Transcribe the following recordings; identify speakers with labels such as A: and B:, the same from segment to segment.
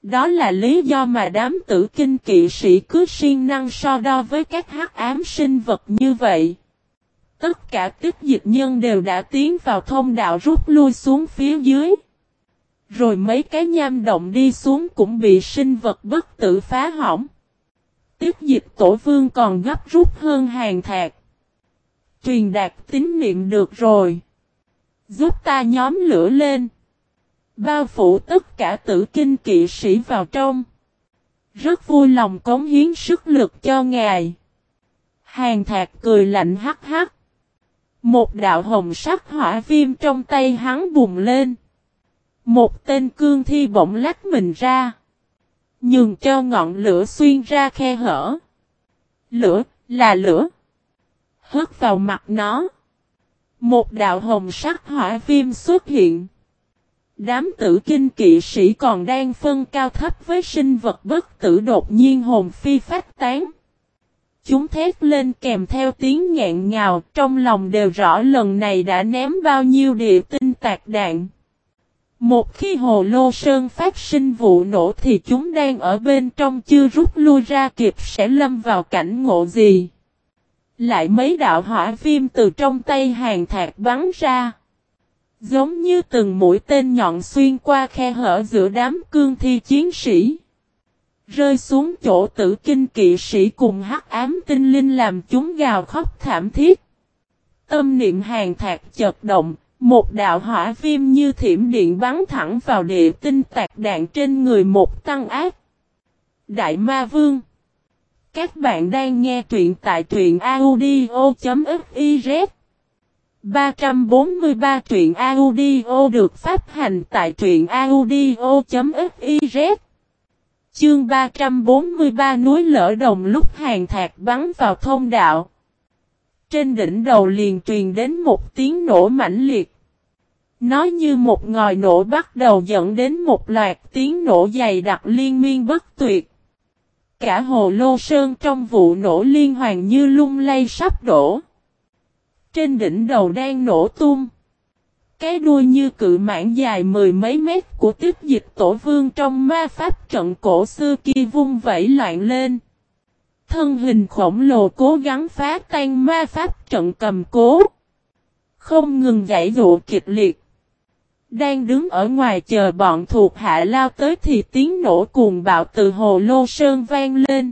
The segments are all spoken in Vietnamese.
A: Đó là lý do mà đám tử kinh kỵ sĩ cứ siêng năng so đo với các hắc ám sinh vật như vậy. Tất cả tích dịch nhân đều đã tiến vào thông đạo rút lui xuống phía dưới. Rồi mấy cái nham động đi xuống cũng bị sinh vật bất tử phá hỏng. Tích dịch tổ vương còn gấp rút hơn Hàn Thạc. Truyền đạt tín niệm được rồi. Giúp ta nhóm lửa lên. Bao phủ tất cả tử kinh kỵ sĩ vào trong. Rất vui lòng cống hiến sức lực cho ngài. Hàn Thạc cười lạnh hắc hắc. Một đạo hồng sắc hỏa viêm trong tay hắn bùng lên. Một tên cương thi bỗng lách mình ra. Nhường cho ngọn lửa xuyên ra khe hở. Lửa, là lửa. Hất vào mặt nó. Một đạo hồng sắc hỏa viêm xuất hiện. Đám tử kinh kỵ sĩ còn đang phân cao thấp với sinh vật bất tử đột nhiên hồn phi phách tán. Chúng thét lên kèm theo tiếng nghẹn ngào, trong lòng đều rõ lần này đã ném bao nhiêu địa tinh tạc đạn. Một khi hồ lô sơn phát sinh vụ nổ thì chúng đang ở bên trong chưa rút lui ra kịp sẽ lâm vào cảnh ngộ gì. Lại mấy đạo hỏa viêm từ trong tay Hàn Thạc bắn ra. Giống như từng mũi tên nhọn xuyên qua khe hở giữa đám cương thi chiến sĩ. Rơi xuống chỗ tử kinh kỵ sĩ cùng hắc ám tinh linh làm chúng gào khóc thảm thiết. Tâm niệm Hàn Thạc chợt động, một đạo hỏa viêm như thiểm điện bắn thẳng vào địa tinh tạc đạn trên người một tăng ác. Đại Ma Vương. Các bạn đang nghe truyện tại truyện audio.fiz 343 truyện audio được phát hành tại truyện audio.fiz. Chương 343 núi lở đồng lúc Hàn Thạc bắn vào thông đạo. Trên đỉnh đầu liền truyền đến một tiếng nổ mãnh liệt. Nó như một ngòi nổ bắt đầu dẫn đến một loạt tiếng nổ dày đặc liên miên bất tuyệt. Cả hồ lô sơn trong vụ nổ liên hoàn như lung lay sắp đổ. Trên đỉnh đầu đang nổ tung. Cái đuôi như cự mãng dài mười mấy mét của tiếp dịch tổ vương trong ma pháp trận cổ xưa kia vung vẩy loạn lên. Thân hình khổng lồ cố gắng phá tan ma pháp trận cầm cố. Không ngừng giãy giụa kịch liệt. Đang đứng ở ngoài chờ bọn thuộc hạ lao tới thì tiếng nổ cuồng bạo từ hồ lô sơn vang lên.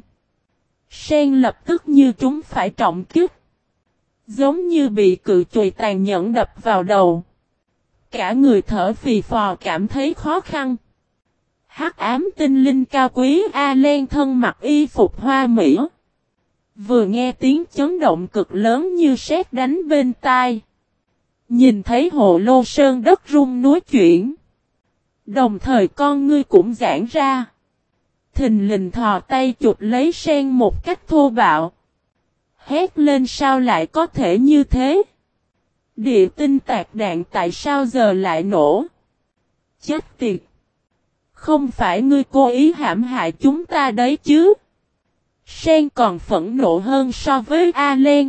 A: Sen lập tức như chúng phải trọng kích. Giống như bị cự chùy tàn nhẫn đập vào đầu. Cả người thở phì phò cảm thấy khó khăn. Hắc ám tinh linh cao quý A-len thân mặc y phục hoa mỹ. Vừa nghe tiếng chấn động cực lớn như sét đánh bên tai. Nhìn thấy hồ lô sơn đất rung núi chuyển. Đồng thời con ngươi cũng giãn ra. Thình lình thò tay chụp lấy sen một cách thô bạo. Hét lên sao lại có thể như thế? Địa tinh tạc đạn tại sao giờ lại nổ? Chết tiệt! Không phải ngươi cố ý hãm hại chúng ta đấy chứ? Sen còn phẫn nộ hơn so với A-len.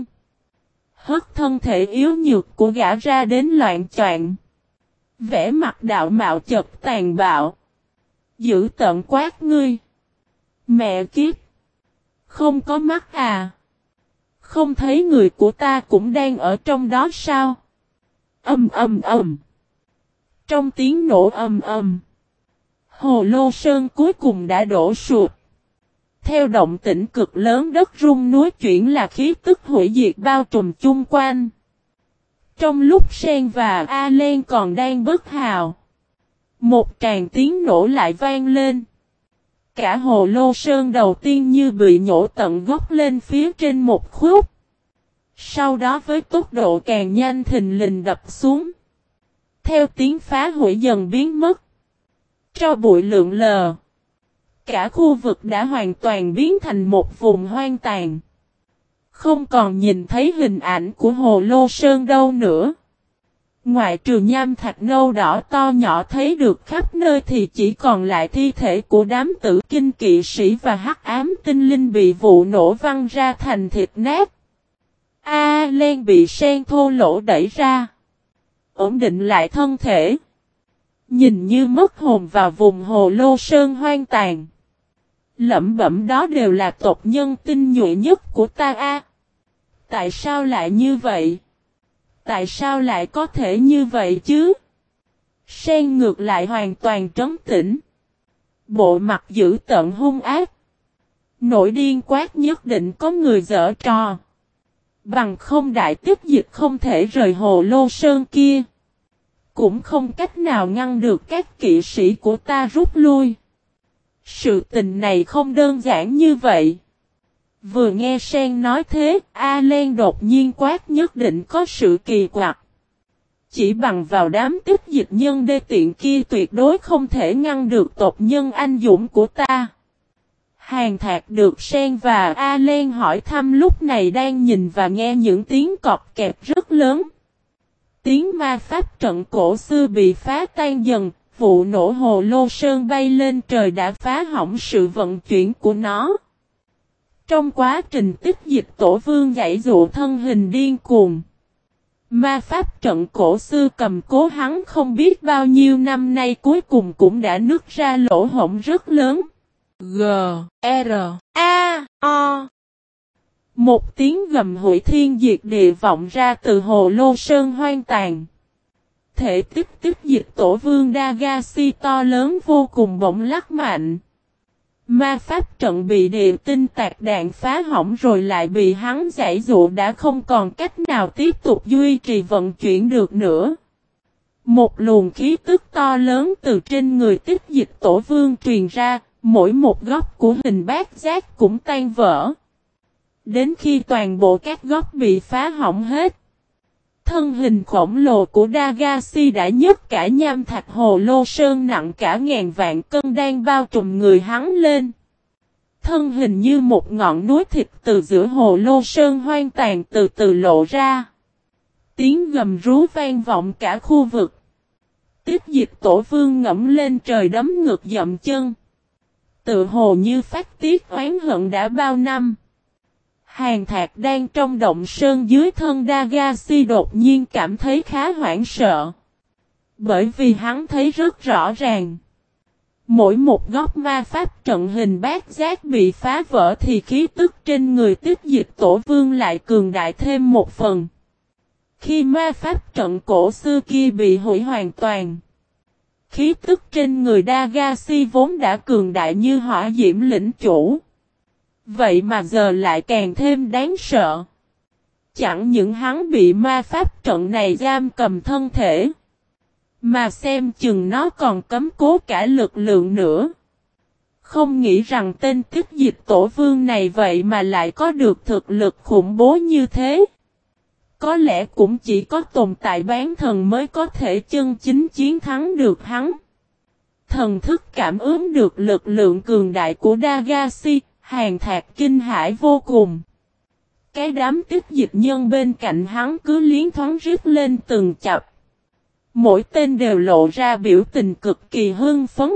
A: Hất thân thể yếu nhược của gã ra đến loạn choạng. Vẻ mặt đạo mạo chật tàn bạo. Giữ tợn quát ngươi. Mẹ kiếp! Không có mắt à? Không thấy người của ta cũng đang ở trong đó sao? Ầm ầm ầm. Trong tiếng nổ ầm ầm, hồ lô sơn cuối cùng đã đổ sụp. Theo động tĩnh cực lớn đất rung núi chuyển là khí tức hủy diệt bao trùm chung quanh. Trong lúc Sen và A-len còn đang bất hào, một tràng tiếng nổ lại vang lên. Cả hồ lô sơn đầu tiên như bị nhổ tận gốc lên phía trên một khúc. Sau đó với tốc độ càng nhanh thình lình đập xuống. Theo tiếng phá hủy dần biến mất. Tro bụi lượn lờ. Cả khu vực đã hoàn toàn biến thành một vùng hoang tàn. Không còn nhìn thấy hình ảnh của hồ lô sơn đâu nữa. Ngoại trừ nham thạch nâu đỏ to nhỏ thấy được khắp nơi thì chỉ còn lại thi thể của đám tử kinh kỵ sĩ và hắc ám tinh linh bị vụ nổ văng ra thành thịt nát. A-len bị sen thô lỗ đẩy ra. Ổn định lại thân thể. Nhìn như mất hồn vào vùng hồ lô sơn hoang tàn. Lẩm bẩm đó đều là tộc nhân tinh nhuệ nhất của ta a. Tại sao lại như vậy? Tại sao lại có thể như vậy chứ? Sen ngược lại hoàn toàn trấn tĩnh. Bộ mặt dữ tợn hung ác. Nổi điên quát nhất định có người giở trò. Bằng không đại tiếp dịch không thể rời hồ lô sơn kia. Cũng không cách nào ngăn được các kỵ sĩ của ta rút lui. Sự tình này không đơn giản như vậy. Vừa nghe Sen nói thế, A-Len đột nhiên quát nhất định có sự kỳ quặc. Chỉ bằng vào đám tiếp dịch nhân đê tiện kia tuyệt đối không thể ngăn được tộc nhân anh dũng của ta. Hàn Thạc được Sen và A-Len hỏi thăm lúc này đang nhìn và nghe những tiếng cọp kẹp rất lớn. Tiếng ma pháp trận cổ xưa bị phá tan dần, vụ nổ hồ lô sơn bay lên trời đã phá hỏng sự vận chuyển của nó. Trong quá trình tích dịch tổ vương giãy dụ thân hình điên cuồng. Ma pháp trận cổ xưa cầm cố hắn không biết bao nhiêu năm nay cuối cùng cũng đã nứt ra lỗ hổng rất lớn. G, R, A, O. Một tiếng gầm hủy thiên diệt địa vọng ra từ hồ lô sơn hoang tàn. Thể tích dịch tổ vương Dagashi to lớn vô cùng bỗng lắc mạnh. Ma pháp trận bị địa tinh tạc đạn phá hỏng rồi lại bị hắn giãy dụ đã không còn cách nào tiếp tục duy trì vận chuyển được nữa. Một luồng khí tức to lớn từ trên người tích dịch tổ vương truyền ra, mỗi một góc của hình bát giác cũng tan vỡ. Đến khi toàn bộ các góc bị phá hỏng hết. Thân hình khổng lồ của Dagashi đã nhấc cả nham thạch hồ lô sơn nặng cả ngàn vạn cân đang bao trùm người hắn lên. Thân hình như một ngọn núi thịt từ giữa hồ lô sơn hoang tàn từ từ lộ ra. Tiếng gầm rú vang vọng cả khu vực. Tích dịch tổ vương ngẫm lên trời đấm ngực dậm chân. Tự hồ như phát tiết oán hận đã bao năm. Hàn Thạc đang trong động sơn dưới thân Dagashi đột nhiên cảm thấy khá hoảng sợ. Bởi vì hắn thấy rất rõ ràng. Mỗi một góc ma pháp trận hình bát giác bị phá vỡ thì khí tức trên người tích dịch tổ vương lại cường đại thêm một phần. Khi ma pháp trận cổ xưa kia bị hủy hoàn toàn. Khí tức trên người Dagashi vốn đã cường đại như hỏa diễm lĩnh chủ. Vậy mà giờ lại càng thêm đáng sợ. Chẳng những hắn bị ma pháp trận này giam cầm thân thể. Mà xem chừng nó còn cấm cố cả lực lượng nữa. Không nghĩ rằng tên tích dịch tổ vương này vậy mà lại có được thực lực khủng bố như thế. Có lẽ cũng chỉ có tồn tại bán thần mới có thể chân chính chiến thắng được hắn. Thần thức cảm ứng được lực lượng cường đại của Dagashi, Hàn Thạc kinh hãi vô cùng. Cái đám tích dịch nhân bên cạnh hắn cứ liến thoáng rít lên từng chập. Mỗi tên đều lộ ra biểu tình cực kỳ hưng phấn.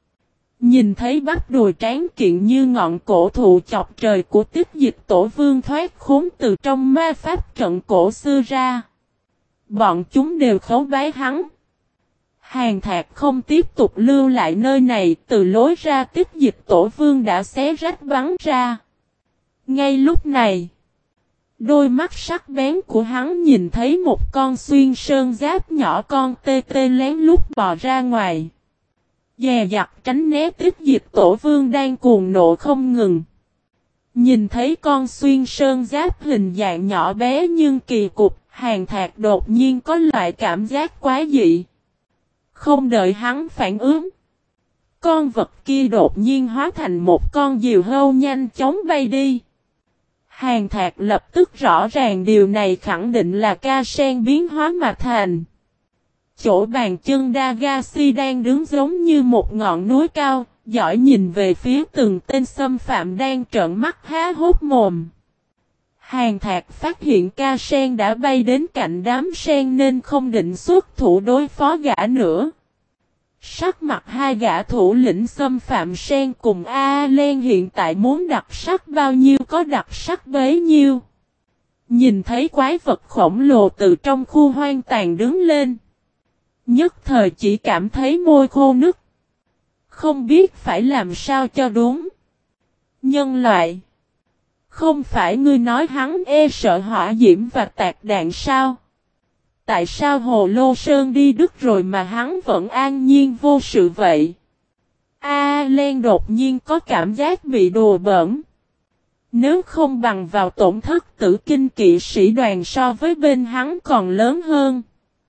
A: Nhìn thấy bắp đùi tráng kiện như ngọn cổ thụ chọc trời của tích dịch tổ vương thoát khốn từ trong ma pháp trận cổ xưa ra. Bọn chúng đều khấu bái hắn. Hàn Thạc không tiếp tục lưu lại nơi này, từ lối ra tích dịch tổ vương đã xé rách bắn ra. Ngay lúc này, đôi mắt sắc bén của hắn nhìn thấy một con xuyên sơn giáp nhỏ con tê tê lén lút bò ra ngoài. Dè dặt tránh né tích dịch tổ vương đang cuồng nộ không ngừng. Nhìn thấy con xuyên sơn giáp hình dạng nhỏ bé nhưng kỳ cục, Hàn Thạc đột nhiên có loại cảm giác quá dị. Không đợi hắn phản ứng. Con vật kia đột nhiên hóa thành một con diều hâu nhanh chóng bay đi. Hàn Thạc lập tức rõ ràng điều này khẳng định là ca sen biến hóa mà thành. Chỗ bàn chân Dagashi đang đứng giống như một ngọn núi cao, giỏi nhìn về phía từng tên xâm phạm đang trợn mắt há hốt mồm. Hàn Thạc phát hiện ca sen đã bay đến cạnh đám sen nên không định xuất thủ đối phó gã nữa. Sắc mặt hai gã thủ lĩnh xâm phạm sen cùng A-Len hiện tại muốn đặc sắc bao nhiêu có đặc sắc bấy nhiêu. Nhìn thấy quái vật khổng lồ từ trong khu hoang tàn đứng lên. Nhất thời chỉ cảm thấy môi khô nức. Không biết phải làm sao cho đúng. Nhân loại. Không phải ngươi nói hắn sợ hỏa diễm và tạc đạn sao? Tại sao Hồ Lô Sơn đi Đức rồi mà hắn vẫn an nhiên vô sự vậy? Len đột nhiên có cảm giác bị đùa bỡn. Nếu không bằng vào tổn thất tử kinh kỵ sĩ đoàn so với bên hắn còn lớn hơn.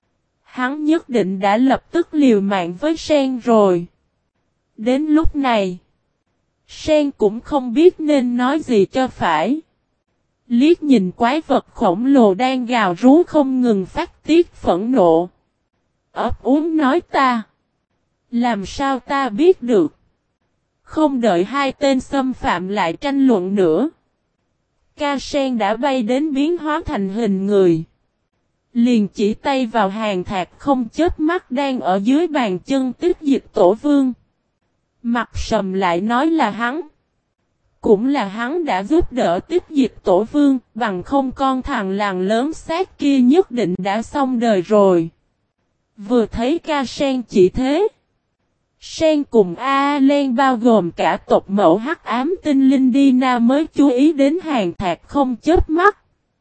A: Hắn nhất định đã lập tức liều mạng với Sen rồi. Đến lúc này, Sen cũng không biết nên nói gì cho phải. Liếc nhìn quái vật khổng lồ đang gào rú không ngừng phát tiết phẫn nộ. Ấp úng nói ta. Làm sao ta biết được? Không đợi hai tên xâm phạm lại tranh luận nữa. Ca Sen đã bay đến biến hóa thành hình người. Liền chỉ tay vào hàng thạc không chớp mắt đang ở dưới bàn chân Tích Dịch Tổ Vương. Mặt sầm lại nói là hắn. Cũng là hắn đã giúp đỡ Tích Dịch Tổ Vương, bằng không con thằng làng lớn xác kia nhất định đã xong đời rồi. Vừa thấy Ca Sen chỉ thế. Sen cùng Len bao gồm cả tộc mẫu hắc ám tinh linh Dina mới chú ý đến hàng thạc không chớp mắt.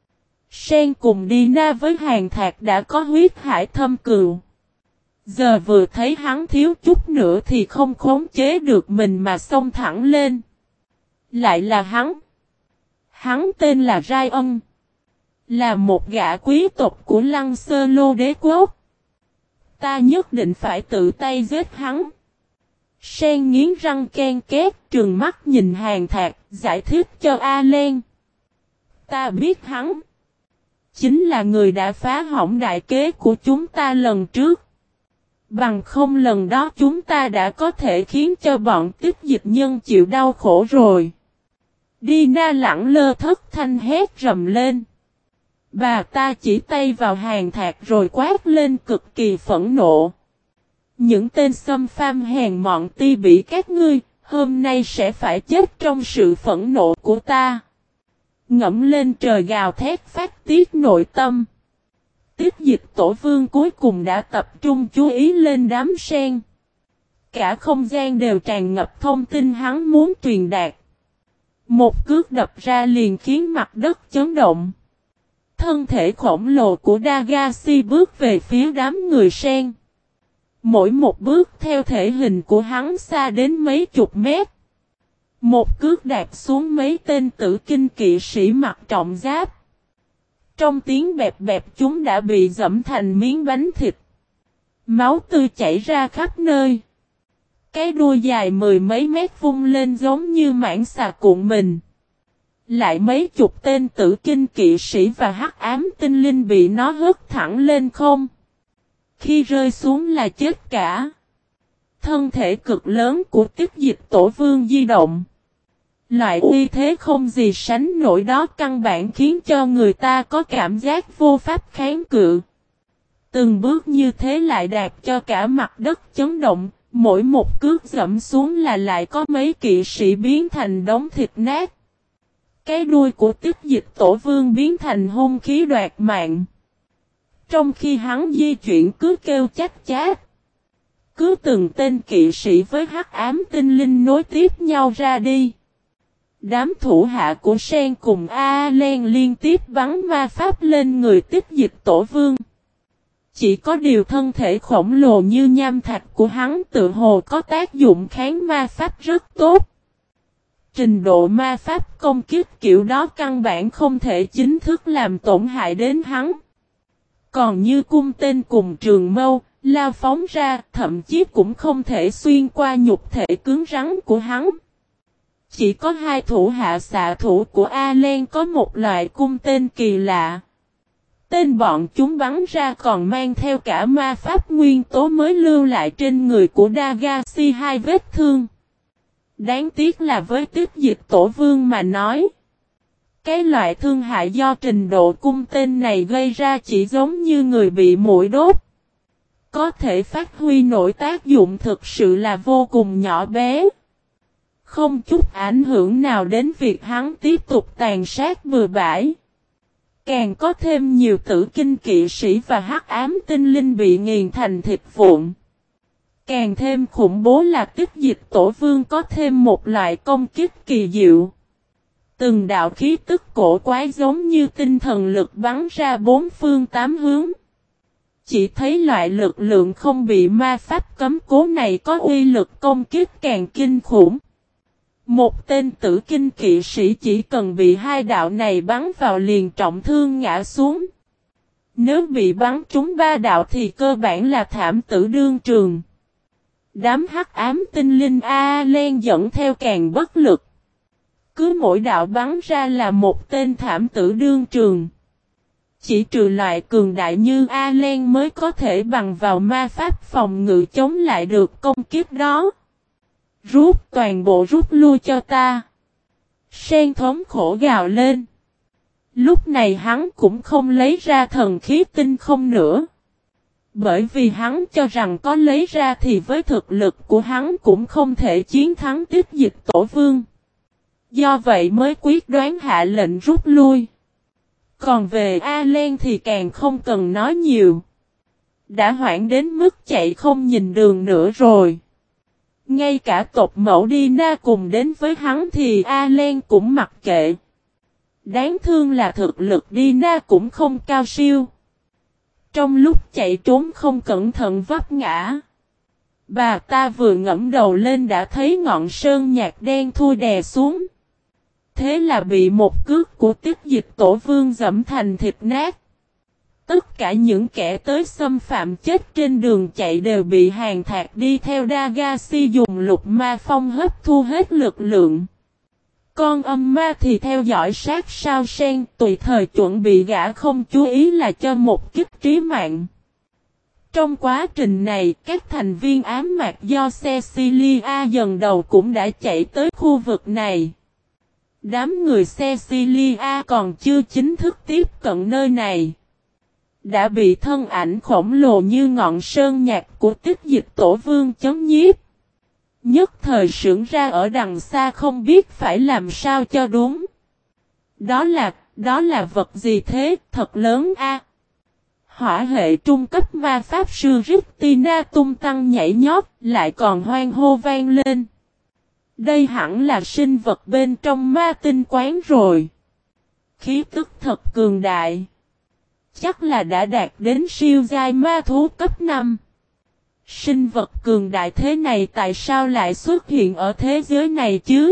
A: Sen cùng Dina với hàng thạc đã có huyết hải thâm cừu. Giờ vừa thấy hắn thiếu chút nữa thì không khống chế được mình mà xông thẳng lên. Lại là hắn. Hắn tên là Ryan. Là một gã quý tộc của Lăng Sơ Lô đế quốc. Ta nhất định phải tự tay giết hắn. Sen nghiến răng ken két trừng mắt nhìn hàng thạc giải thích cho Len. Ta biết hắn. Chính là người đã phá hỏng đại kế của chúng ta lần trước. Bằng không lần đó chúng ta đã có thể khiến cho bọn Tích Dịch nhân chịu đau khổ rồi. Dina lẳng lơ thất thanh hét rầm lên. Bà ta chỉ tay vào hàng thạc rồi quát lên cực kỳ phẫn nộ. Những tên xâm pham hèn mọn ti bỉ các ngươi, hôm nay sẽ phải chết trong sự phẫn nộ của ta. Ngẫm lên trời gào thét phát tiết nội tâm. Tích Dịch Tổ Vương cuối cùng đã tập trung chú ý lên đám sen. Cả không gian đều tràn ngập thông tin hắn muốn truyền đạt. Một cước đập ra liền khiến mặt đất chấn động. Thân thể khổng lồ của Dagashi bước về phía đám người sen. Mỗi một bước theo thể hình của hắn xa đến mấy chục mét. Một cước đạp xuống mấy tên tử kinh kỵ sĩ mặc trọng giáp. Trong tiếng bẹp bẹp chúng đã bị dẫm thành miếng bánh thịt. Máu tươi chảy ra khắp nơi. Cái đuôi dài mười mấy mét vung lên giống như mãng xà cuộn mình. Lại mấy chục tên tử kinh kỵ sĩ và hắc ám tinh linh bị nó hất thẳng lên không. Khi rơi xuống là chết cả. Thân thể cực lớn của Tích Dịch Tổ Vương di động. Loại uy thế không gì sánh nổi đó căn bản khiến cho người ta có cảm giác vô pháp kháng cự. Từng bước như thế lại đạp cho cả mặt đất chấn động, mỗi một cước dẫm xuống là lại có mấy kỵ sĩ biến thành đống thịt nát. Cái đuôi của Tích Dịch Tổ Vương biến thành hung khí đoạt mạng. Trong khi hắn di chuyển cứ kêu chát chát. Cứ từng tên kỵ sĩ với hắc ám tinh linh nối tiếp nhau ra đi. Đám thủ hạ của Sen cùng Len liên tiếp bắn ma pháp lên người Tích Dịch Tổ Vương. Chỉ có điều thân thể khổng lồ như nham thạch của hắn tự hồ có tác dụng kháng ma pháp rất tốt. Trình độ ma pháp công kích kiểu đó căn bản không thể chính thức làm tổn hại đến hắn. Còn như cung tên cùng trường mâu, lao phóng ra, thậm chí cũng không thể xuyên qua nhục thể cứng rắn của hắn. Chỉ có hai thủ hạ xạ thủ của Len có một loại cung tên kỳ lạ. Tên bọn chúng bắn ra còn mang theo cả ma pháp nguyên tố mới lưu lại trên người của Dagashi hai vết thương. Đáng tiếc là với Tích Dịch Tổ Vương mà nói. Cái loại thương hại do trình độ cung tên này gây ra chỉ giống như người bị muỗi đốt. Có thể phát huy nổi tác dụng thực sự là vô cùng nhỏ bé. Không chút ảnh hưởng nào đến việc hắn tiếp tục tàn sát bừa bãi. Càng có thêm nhiều tử kinh kỵ sĩ và hắc ám tinh linh bị nghiền thành thịt vụn. Càng thêm khủng bố là Tích Dịch Tổ Vương có thêm một loại công kích kỳ diệu. Từng đạo khí tức cổ quái giống như tinh thần lực bắn ra bốn phương tám hướng. Chỉ thấy loại lực lượng không bị ma pháp cấm cố này có uy lực công kích càng kinh khủng. Một tên tử kinh kỵ sĩ chỉ cần bị hai đạo này bắn vào liền trọng thương ngã xuống. Nếu bị bắn trúng ba đạo thì cơ bản là thảm tử đương trường. Đám hắc ám tinh linh Alen dẫn theo càng bất lực. Cứ mỗi đạo bắn ra là một tên thảm tử đương trường. Chỉ trừ loại cường đại như Alen mới có thể bằng vào ma pháp phòng ngự chống lại được công kiếp đó. Toàn bộ rút lui cho ta. Sen thống khổ gào lên. Lúc này hắn cũng không lấy ra thần khí tinh không nữa. Bởi vì hắn cho rằng có lấy ra thì với thực lực của hắn cũng không thể chiến thắng Tích Dịch Tổ Vương. Do vậy mới quyết đoán hạ lệnh rút lui. Còn về Alen thì càng không cần nói nhiều. Đã hoảng đến mức chạy không nhìn đường nữa rồi. Ngay cả tộc mẫu Dina cùng đến với hắn thì Alen cũng mặc kệ. Đáng thương là thực lực Dina cũng không cao siêu. Trong lúc chạy trốn không cẩn thận vấp ngã. Bà ta vừa ngẫm đầu lên đã thấy ngọn sơn nhạc đen thui đè xuống. Thế là bị một cước của Tích Dịch Tổ Vương dẫm thành thịt nát. Tất cả những kẻ tới xâm phạm chết trên đường chạy đều bị Hàn Thạc đi theo Dagashi dùng lục ma phong hấp thu hết lực lượng. Con âm ma thì theo dõi sát sao sen tùy thời chuẩn bị gã không chú ý là cho một kích trí mạng. Trong quá trình này, các thành viên ám mạc do Cecilia dần đầu cũng đã chạy tới khu vực này. Đám người Cecilia còn chưa chính thức tiếp cận nơi này. Đã bị thân ảnh khổng lồ như ngọn sơn nhạc của Tích Dịch Tổ Vương chấn nhiếp. Nhất thời sững ra ở đằng xa không biết phải làm sao cho đúng. Đó là vật gì thế, thật lớn a. Hỏa hệ trung cấp ma pháp sư Ristina tung tăng nhảy nhót, lại còn hoan hô vang lên. Đây hẳn là sinh vật bên trong ma tinh quán rồi. Khí tức thật cường đại. Chắc là đã đạt đến siêu giai ma thú cấp 5. Sinh vật cường đại thế này tại sao lại xuất hiện ở thế giới này chứ?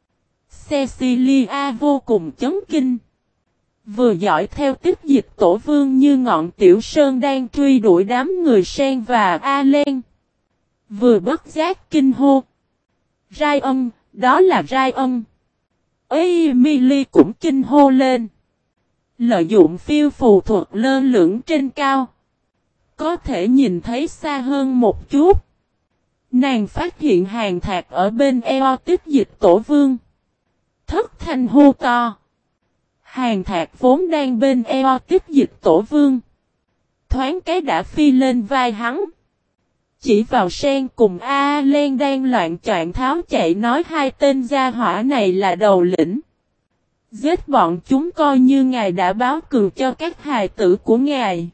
A: Cecilia vô cùng chấn kinh. Vừa dõi theo Tích Dịch Tổ Vương như ngọn tiểu sơn đang truy đuổi đám người Sen và Alen. Vừa bất giác kinh hô. Ryan, đó là Ryan. Emily cũng kinh hô lên. Lợi dụng phiêu phù thuật lơ lửng trên cao. Có thể nhìn thấy xa hơn một chút. Nàng phát hiện Hàn Thạc ở bên eo Tích Dịch Tổ Vương. Thất thanh hô to. Hàn Thạc vốn đang bên eo Tích Dịch Tổ Vương. Thoáng cái đã phi lên vai hắn. Chỉ vào Sen cùng Alen đang loạn choạng tháo chạy nói hai tên gia hỏa này là đầu lĩnh. Giết bọn chúng coi như ngài đã báo cừu cho các hài tử của ngài.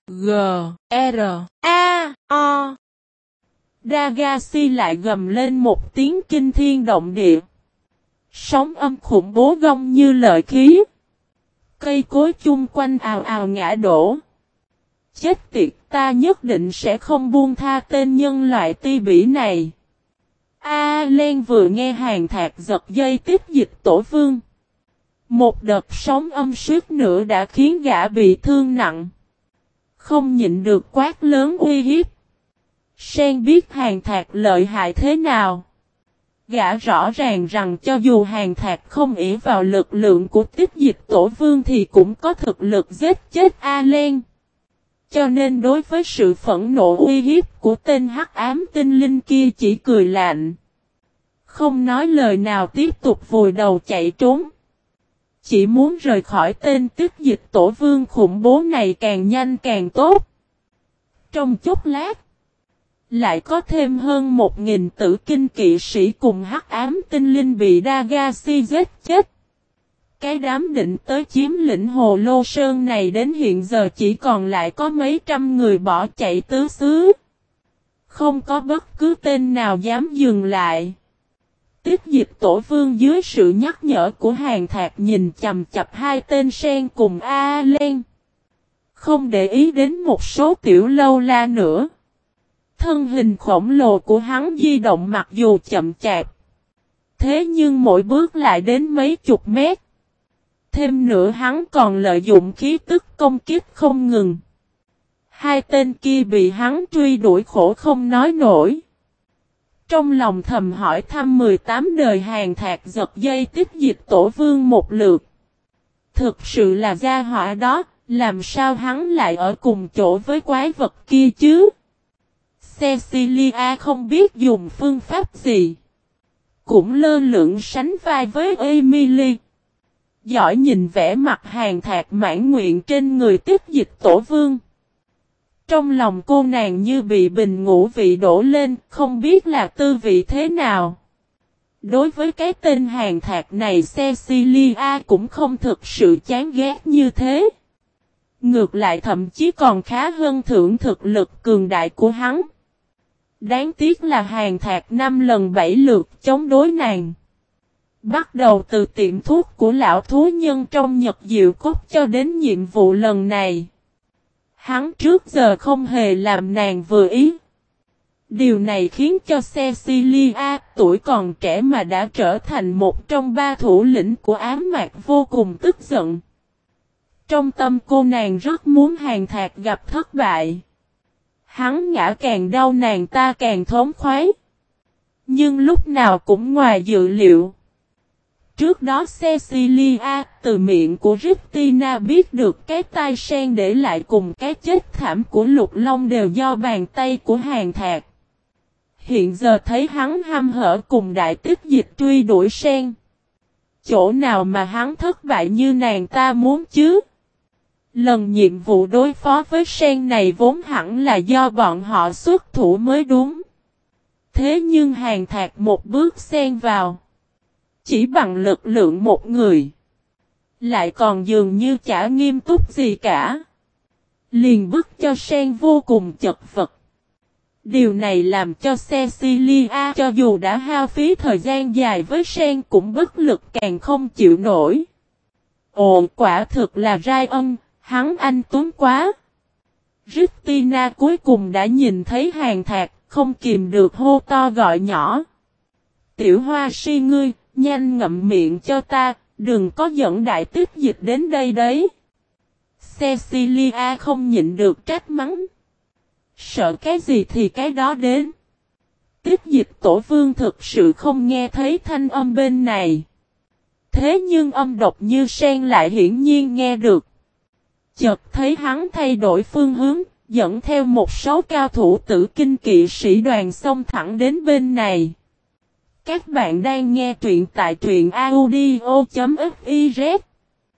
A: G-R-A-O Dagashi lại gầm lên một tiếng kinh thiên động địa. Sóng âm khủng bố gông như lợi khí. Cây cối chung quanh ào ào ngã đổ. Chết tiệt, ta nhất định sẽ không buông tha tên nhân loại ti bỉ này. Alen vừa nghe Hàn Thạc giật dây Tích Dịch Tổ Vương. Một đợt sóng âm suýt nữa đã khiến gã bị thương nặng. Không nhịn được quát lớn uy hiếp. Sen biết Hàn Thạc lợi hại thế nào. Gã rõ ràng rằng cho dù Hàn Thạc không ỷ vào lực lượng của Tích Dịch Tổ Vương thì cũng có thực lực giết chết Alen. Cho nên đối với sự phẫn nộ uy hiếp của tên hắc ám tinh linh kia chỉ cười lạnh. Không nói lời nào tiếp tục vùi đầu chạy trốn. Chỉ muốn rời khỏi tên Tích Dịch Tổ Vương khủng bố này càng nhanh càng tốt. Trong chốc lát, lại có thêm hơn 1000 tử kinh kỵ sĩ cùng hắc ám tinh linh bị Dagashi giết chết. Cái đám định tới chiếm lĩnh Hồ Lô Sơn này đến hiện giờ chỉ còn lại có mấy trăm người bỏ chạy tứ xứ. Không có bất cứ tên nào dám dừng lại. Tiếp Dịch Tổ Vương dưới sự nhắc nhở của Hàn Thạc nhìn chằm chằm hai tên sen cùng A Len. Không để ý đến một số tiểu lâu la nữa. Thân hình khổng lồ của hắn di động mặc dù chậm chạp. Thế nhưng mỗi bước lại đến mấy chục mét. Thêm nữa hắn còn lợi dụng khí tức công kích không ngừng. Hai tên kia bị hắn truy đuổi khổ không nói nổi. Trong lòng thầm hỏi thăm 18 đời Hàn Thạc giật dây Tiếp Dịch Tổ Vương một lượt. Thực sự là gia họa đó, làm sao hắn lại ở cùng chỗ với quái vật kia chứ? Cecilia không biết dùng phương pháp gì. Cũng lơ lửng sánh vai với Emily. Giỏi nhìn vẻ mặt Hàn Thạc mãn nguyện trên người Tiếp Dịch Tổ Vương. Trong lòng cô nàng như bị bình ngũ vị đổ lên, không biết là tư vị thế nào. Đối với cái tên Hàn Thạc này Cecilia cũng không thực sự chán ghét như thế. Ngược lại thậm chí còn khá hơn thưởng thực lực cường đại của hắn. Đáng tiếc là Hàn Thạc 5 lần 7 lượt chống đối nàng. Bắt đầu từ tiệm thuốc của lão thú nhân trong Nhật Diệu Cốt cho đến nhiệm vụ lần này. Hắn trước giờ không hề làm nàng vừa ý. Điều này khiến cho Cecilia tuổi còn trẻ mà đã trở thành một trong ba thủ lĩnh của ám mạc vô cùng tức giận. Trong tâm cô nàng rất muốn Hàn Thạc gặp thất bại. Hắn ngã càng đau nàng ta càng thống khoái. Nhưng lúc nào cũng ngoài dự liệu. Trước đó Cecilia từ miệng của Christina biết được cái tai sen để lại cùng cái chết thảm của Lục Long đều do bàn tay của Hàn Thạc. Hiện giờ thấy hắn hăm hở cùng đại Tiếp Dịch truy đuổi sen. Chỗ nào mà hắn thất bại như nàng ta muốn chứ? Lần nhiệm vụ đối phó với sen này vốn hẳn là do bọn họ xuất thủ mới đúng. Thế nhưng Hàn Thạc một bước xen vào. Chỉ bằng lực lượng một người. Lại còn dường như chả nghiêm túc gì cả. Liền bức cho sen vô cùng chật vật. Điều này làm cho Cecilia cho dù đã hao phí thời gian dài với sen cũng bất lực càng không chịu nổi. Ồ, quả thực là Ryan, hắn anh tuấn quá. Christina cuối cùng đã nhìn thấy Hàn Thạc, không kìm được hô to gọi nhỏ. Tiểu Hoa Si ngươi, nhanh ngậm miệng cho ta, đừng có dẫn đại Tiếp Dịch đến đây đấy. Cecilia không nhịn được trách mắng. Sợ cái gì thì cái đó đến. Tiếp Dịch Tổ Vương thực sự không nghe thấy thanh âm bên này. Thế nhưng âm độc như sen lại hiển nhiên nghe được. Chợt thấy hắn thay đổi phương hướng, dẫn theo một số cao thủ tử kinh kỵ sĩ đoàn xông thẳng đến bên này. Các bạn đang nghe truyện tại truyện audio.fiz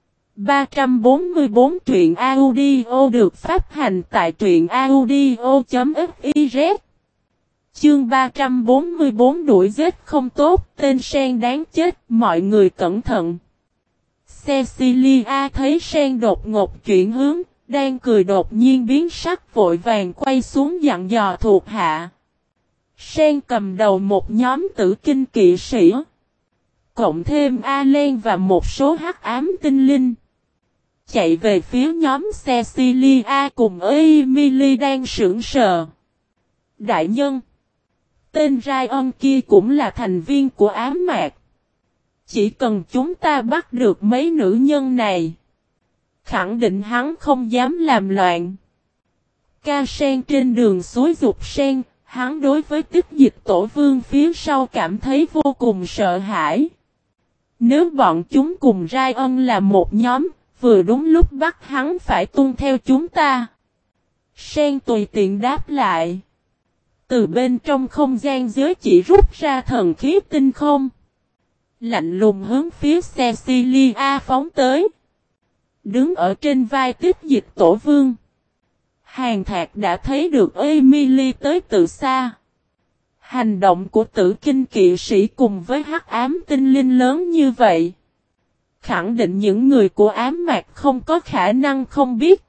A: 344 truyện audio được phát hành tại truyện audio.fiz. Chương 344 đuổi giết không tốt, tên sen đáng chết, mọi người cẩn thận. Cecilia thấy sen đột ngột chuyển hướng, đang cười đột nhiên biến sắc vội vàng quay xuống dặn dò thuộc hạ. Sen cầm đầu một nhóm tử kinh kỵ sĩ. Cộng thêm Alen và một số hắc ám tinh linh. Chạy về phía nhóm Cecilia cùng Emily đang sững sờ. Đại nhân. Tên Ryan kia cũng là thành viên của ám mạc. Chỉ cần chúng ta bắt được mấy nữ nhân này. Khẳng định hắn không dám làm loạn. Ca sen trên đường suối dục sen. Hắn đối với Tiếp Dịch Tổ Vương phía sau cảm thấy vô cùng sợ hãi. Nếu bọn chúng cùng Ryan là một nhóm, vừa đúng lúc bắt hắn phải tuân theo chúng ta. Sen tùy tiện đáp lại. Từ bên trong không gian giới chỉ rút ra thần khí tinh không. Lạnh lùng hướng phía Cecilia phóng tới. Đứng ở trên vai Tiếp Dịch Tổ Vương. Hàn Thạc đã thấy được Emily tới từ xa. Hành động của tử kinh kỵ sĩ cùng với hắc ám tinh linh lớn như vậy. khẳng định những người của ám mạc không có khả năng không biết.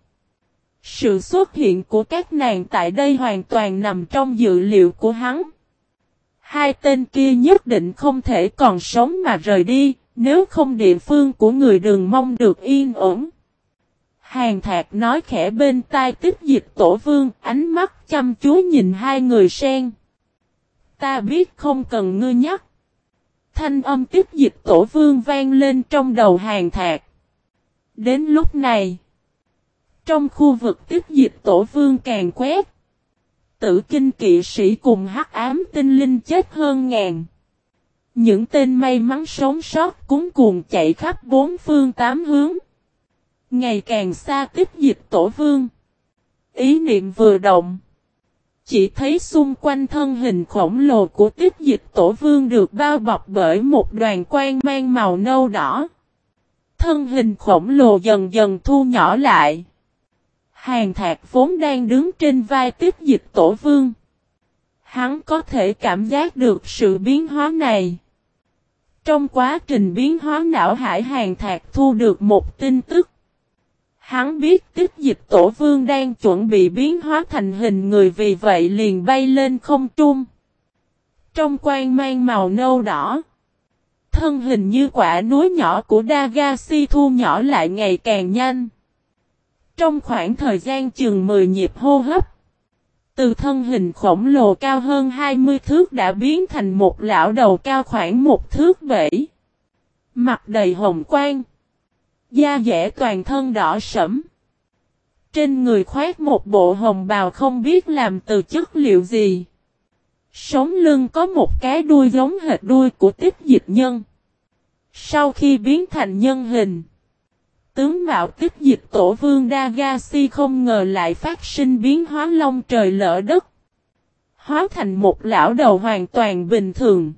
A: Sự xuất hiện của các nàng tại đây hoàn toàn nằm trong dự liệu của hắn. Hai tên kia nhất định không thể còn sống mà rời đi, nếu không địa phương của người đừng mong được yên ổn. Hàn Thạc nói khẽ bên tai Tích Dịch Tổ Vương, ánh mắt chăm chú nhìn hai người sen. Ta biết không cần ngươi nhắc. Thanh âm Tích Dịch Tổ Vương vang lên trong đầu Hàn Thạc. Đến lúc này, trong khu vực Tích Dịch Tổ Vương càng quét. Tử Kinh kỵ sĩ cùng hắc ám tinh linh chết hơn ngàn. Những tên may mắn sống sót cuống cuồng chạy khắp bốn phương tám hướng. Ngày càng xa Tích Dịch Tổ Vương. Ý niệm vừa động. Chỉ thấy xung quanh thân hình khổng lồ của Tích Dịch Tổ Vương được bao bọc bởi một đoàn quang mang màu nâu đỏ. Thân hình khổng lồ dần dần thu nhỏ lại. Hàn Thạc vốn đang đứng trên vai Tích Dịch Tổ Vương. Hắn có thể cảm giác được sự biến hóa này. Trong quá trình biến hóa não hải Hàn Thạc thu được một tin tức. Hắn biết Tích Dịch Tổ Vương đang chuẩn bị biến hóa thành hình người, vì vậy liền bay lên không trung. Trong quang mang màu nâu đỏ, thân hình như quả núi nhỏ của Dagashi thu nhỏ lại ngày càng nhanh. Trong khoảng thời gian chừng 10 nhịp hô hấp, từ thân hình khổng lồ cao hơn 20 thước đã biến thành một lão đầu cao khoảng 1 thước 7. Mặt đầy hồng quang, da dẻ toàn thân đỏ sẫm. Trên người khoác một bộ hồng bào không biết làm từ chất liệu gì. Sống lưng có một cái đuôi giống hệt đuôi của Tích Dịch Nhân. Sau khi biến thành nhân hình, tướng mạo Tích Dịch Tổ Vương Dagashi không ngờ lại phát sinh biến hóa long trời lỡ đất. Hóa thành một lão đầu hoàn toàn bình thường.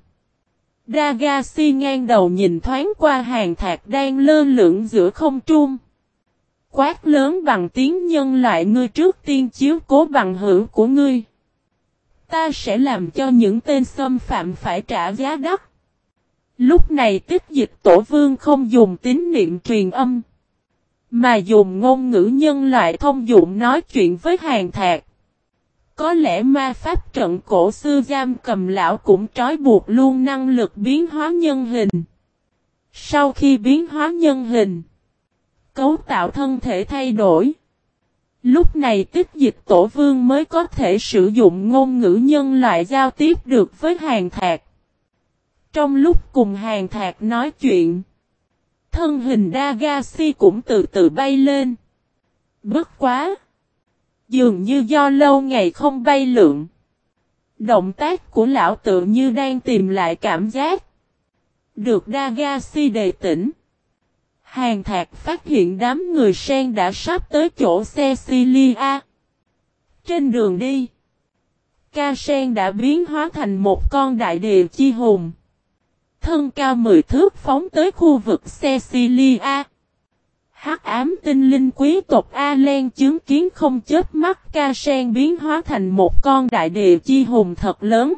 A: Dagashi ngang đầu nhìn thoáng qua Hàn Thạc đang lơ lửng giữa không trung. Quát lớn bằng tiếng nhân loại, ngươi trước tiên chiếu cố bằng hữu của ngươi. Ta sẽ làm cho những tên xâm phạm phải trả giá đắt. Lúc này Tích Dịch Tổ Vương không dùng tín niệm truyền âm, mà dùng ngôn ngữ nhân loại thông dụng nói chuyện với Hàn Thạc. Có lẽ ma pháp trận cổ xưa giam cầm lão cũng trói buộc luôn năng lực biến hóa nhân hình. Sau khi biến hóa nhân hình, cấu tạo thân thể thay đổi. Lúc này Tích Dịch Tổ Vương mới có thể sử dụng ngôn ngữ nhân loại giao tiếp được với Hàn Thạc. Trong lúc cùng Hàn Thạc nói chuyện, thân hình Dagashi cũng từ từ bay lên. Bất quá, dường như do lâu ngày không bay lượn, động tác của lão tự như đang tìm lại cảm giác. Được Dagashi đề tỉnh, Hàn Thạc phát hiện đám người sen đã sắp tới chỗ Cecilia. Trên đường đi, Ca Sen đã biến hóa thành một con đại địa chi hùng. Thân cao 10 thước phóng tới khu vực Cecilia. Hắc ám tinh linh quý tộc Alen chứng kiến không chớp mắt Ca Sen biến hóa thành một con đại địa chi hùng thật lớn.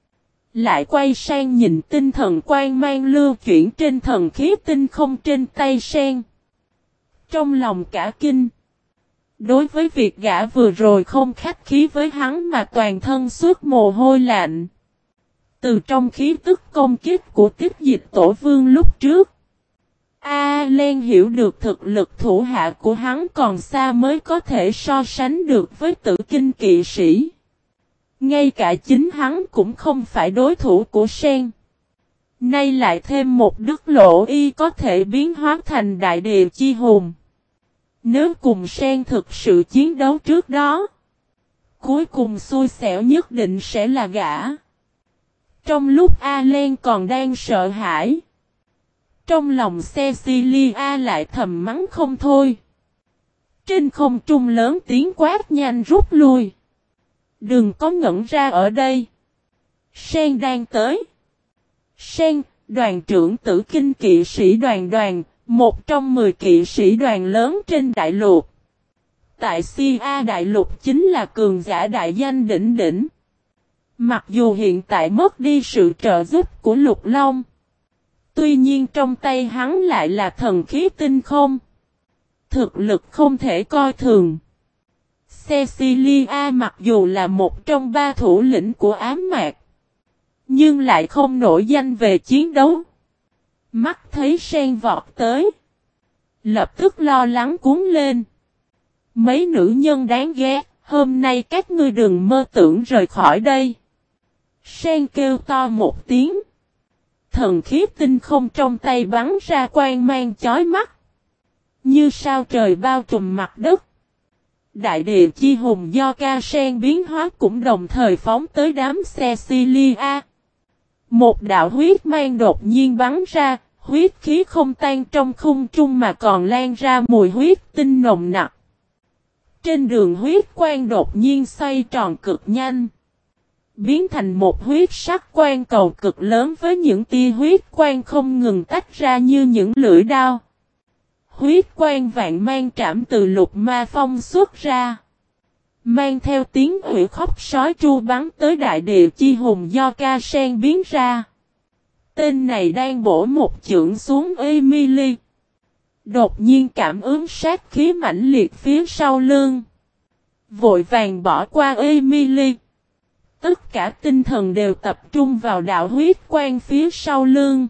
A: Lại quay sang nhìn tinh thần quang mang lưu chuyển trên thần khí tinh không trên tay sen. Trong lòng cả kinh. Đối với việc gã vừa rồi không khách khí với hắn mà toàn thân suốt mồ hôi lạnh. Từ trong khí tức công kích của Tích Dịch Tổ Vương lúc trước, Alen hiểu được thực lực thủ hạ của hắn còn xa mới có thể so sánh được với Tử Kinh kỵ sĩ. Ngay cả chính hắn cũng không phải đối thủ của Sen. Nay lại thêm một Đức Lộ Y có thể biến hóa thành đại địa chi hùng. Nếu cùng Sen thực sự chiến đấu trước đó, cuối cùng xui xẻo nhất định sẽ là gã. Trong lúc Alen còn đang sợ hãi, trong lòng Cecilia lại thầm mắng không thôi. Trên không trung lớn tiếng quát nhanh rút lui. Đừng có ngẩn ra ở đây. Sen đang tới. Sen, đoàn trưởng Tử Kinh kỵ sĩ đoàn, một trong 10 kỵ sĩ đoàn lớn trên đại lục. Tại Sia đại lục chính là cường giả đại danh đỉnh đỉnh. Mặc dù hiện tại mất đi sự trợ giúp của Lục Long, Tuy nhiên trong tay hắn lại là thần khí tinh không. Thực lực không thể coi thường. Cecilia mặc dù là một trong ba thủ lĩnh của ám mạc, nhưng lại không nổi danh về chiến đấu. Mắt thấy Sen vọt tới, lập tức lo lắng cuống lên. Mấy nữ nhân đáng ghét, hôm nay các ngươi đừng mơ tưởng rời khỏi đây. Sen kêu to một tiếng. Thần khí tinh không trong tay bắn ra quang mang chói mắt, như sao trời bao trùm mặt đất. Đại địa chi hùng do ca sen biến hóa cũng đồng thời phóng tới đám Cecilia. Một đạo huyết mang đột nhiên bắn ra, huyết khí không tan trong khung trung mà còn lan ra mùi huyết tinh nồng nặc. Trên đường huyết quang đột nhiên xoay tròn cực nhanh, biến thành một huyết sắc quang cầu cực lớn với những tia huyết quang không ngừng tách ra như những lưỡi đao. Huyết quang vạn mang trảm từ Lục Ma Phong xuất ra, mang theo tiếng hủy khóc sói tru bắn tới đại địa chi hùng do ca sen biến ra. Tên này đang bổ một chưởng xuống Emily. Đột nhiên cảm ứng sát khí mãnh liệt phía sau lưng, vội vàng bỏ qua Emily. Tất cả tinh thần đều tập trung vào đạo huyết quang phía sau lưng.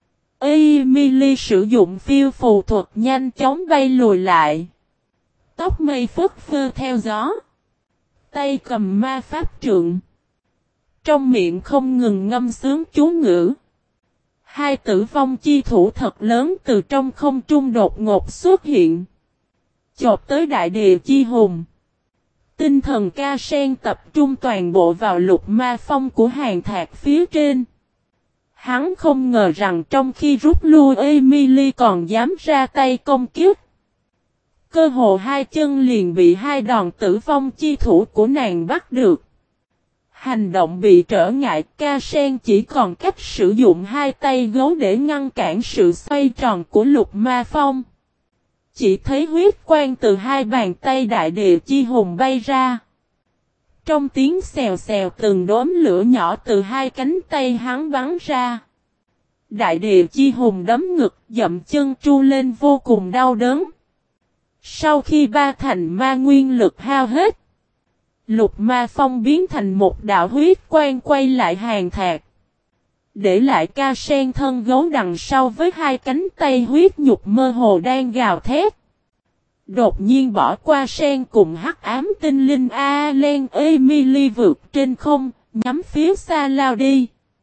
A: Emily sử dụng phiêu phù thuật nhanh chóng bay lùi lại. Tóc mây phất phơ theo gió. Tay cầm ma pháp trượng, trong miệng không ngừng ngâm sướng chú ngữ. Hai tử vong chi thủ thật lớn từ trong không trung đột ngột xuất hiện, chộp tới đại địa chi hùng. Tinh thần ca sen tập trung toàn bộ vào Lục Ma Phong của Hàn Thạc phía trên. Hắn không ngờ rằng trong khi rút lui Emily còn dám ra tay công kích. Cơ hồ hai chân liền bị hai đòn tử vong chi thủ của nàng bắt được. Hành động bị trở ngại, ca sen chỉ còn cách sử dụng hai tay gấu để ngăn cản sự xoay tròn của Lục Ma Phong. Chỉ thấy huyết quang từ hai bàn tay đại địa chi hùng bay ra. Trong tiếng xèo xèo từng đốm lửa nhỏ từ hai cánh tay hắn bắn ra. Đại địa chi hùng đấm ngực, dậm chân tru lên vô cùng đau đớn. Sau khi ba thành ma nguyên lực hao hết, Lục Ma Phong biến thành một đạo huyết quang quay lại Hàn Thạc, để lại ca sen thân gấu đằng sau với hai cánh tay huyết nhục mơ hồ đang gào thét. Đột nhiên bỏ qua sen cùng hắc ám tinh linh Alen Emily vượt trên không, nhắm phía xa lao đi.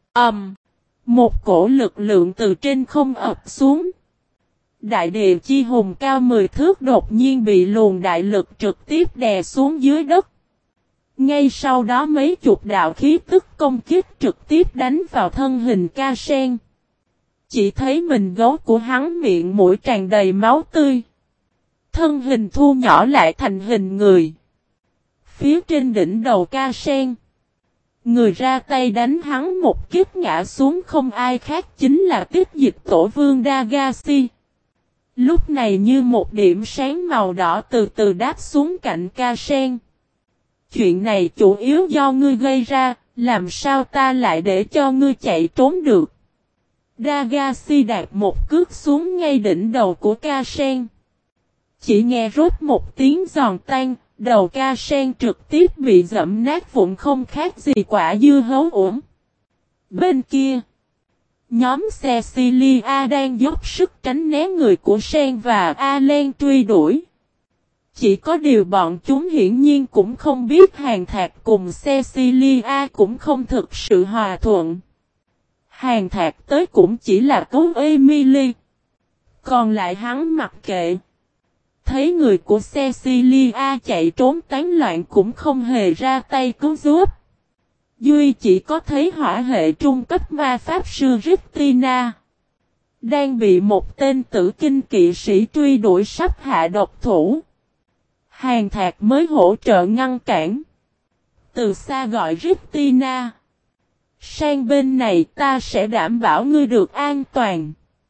A: Một cổ lực lượng từ trên không ập xuống. Đại địa chi hùng cao 10 thước đột nhiên bị luồng đại lực trực tiếp đè xuống dưới đất. Ngay sau đó mấy chục đạo khí tức công kích trực tiếp đánh vào thân hình ca sen. Chỉ thấy mình gấu của hắn miệng mũi tràn đầy máu tươi. Thân hình thu nhỏ lại thành hình người. Phía trên đỉnh đầu ca sen, người ra tay đánh hắn một kiếp ngã xuống không ai khác chính là Tiếp Dịch Tổ Vương Dagashi. Lúc này như một điểm sáng màu đỏ từ từ đáp xuống cạnh ca sen. Chuyện này chủ yếu do ngươi gây ra, làm sao ta lại để cho ngươi chạy trốn được. Dagashi đạp một cước xuống ngay đỉnh đầu của ca sen. Chỉ nghe rốt một tiếng giòn tan, đầu ca sen trực tiếp bị dẫm nát vụn không khác gì quả dưa hấu uổng. Bên kia, nhóm Cecilia đang dốc sức tránh né người của Sen và Alen truy đuổi. Chỉ có điều bọn chúng hiển nhiên cũng không biết Hàn Thạc cùng Cecilia cũng không thực sự hòa thuận. Hàn Thạc tới cũng chỉ là cứu Emily. Còn lại hắn mặc kệ. Thấy người của Cecilia chạy trốn tán loạn cũng không hề ra tay cứu giúp. Duy chỉ có thấy hỏa hệ trung cấp ma pháp sư Christina đang bị một tên tử kinh kỵ sĩ truy đuổi sắp hạ độc thủ. Hàn Thạc mới hỗ trợ ngăn cản. Từ xa gọi Christina. Sang bên này ta sẽ đảm bảo ngươi được an toàn.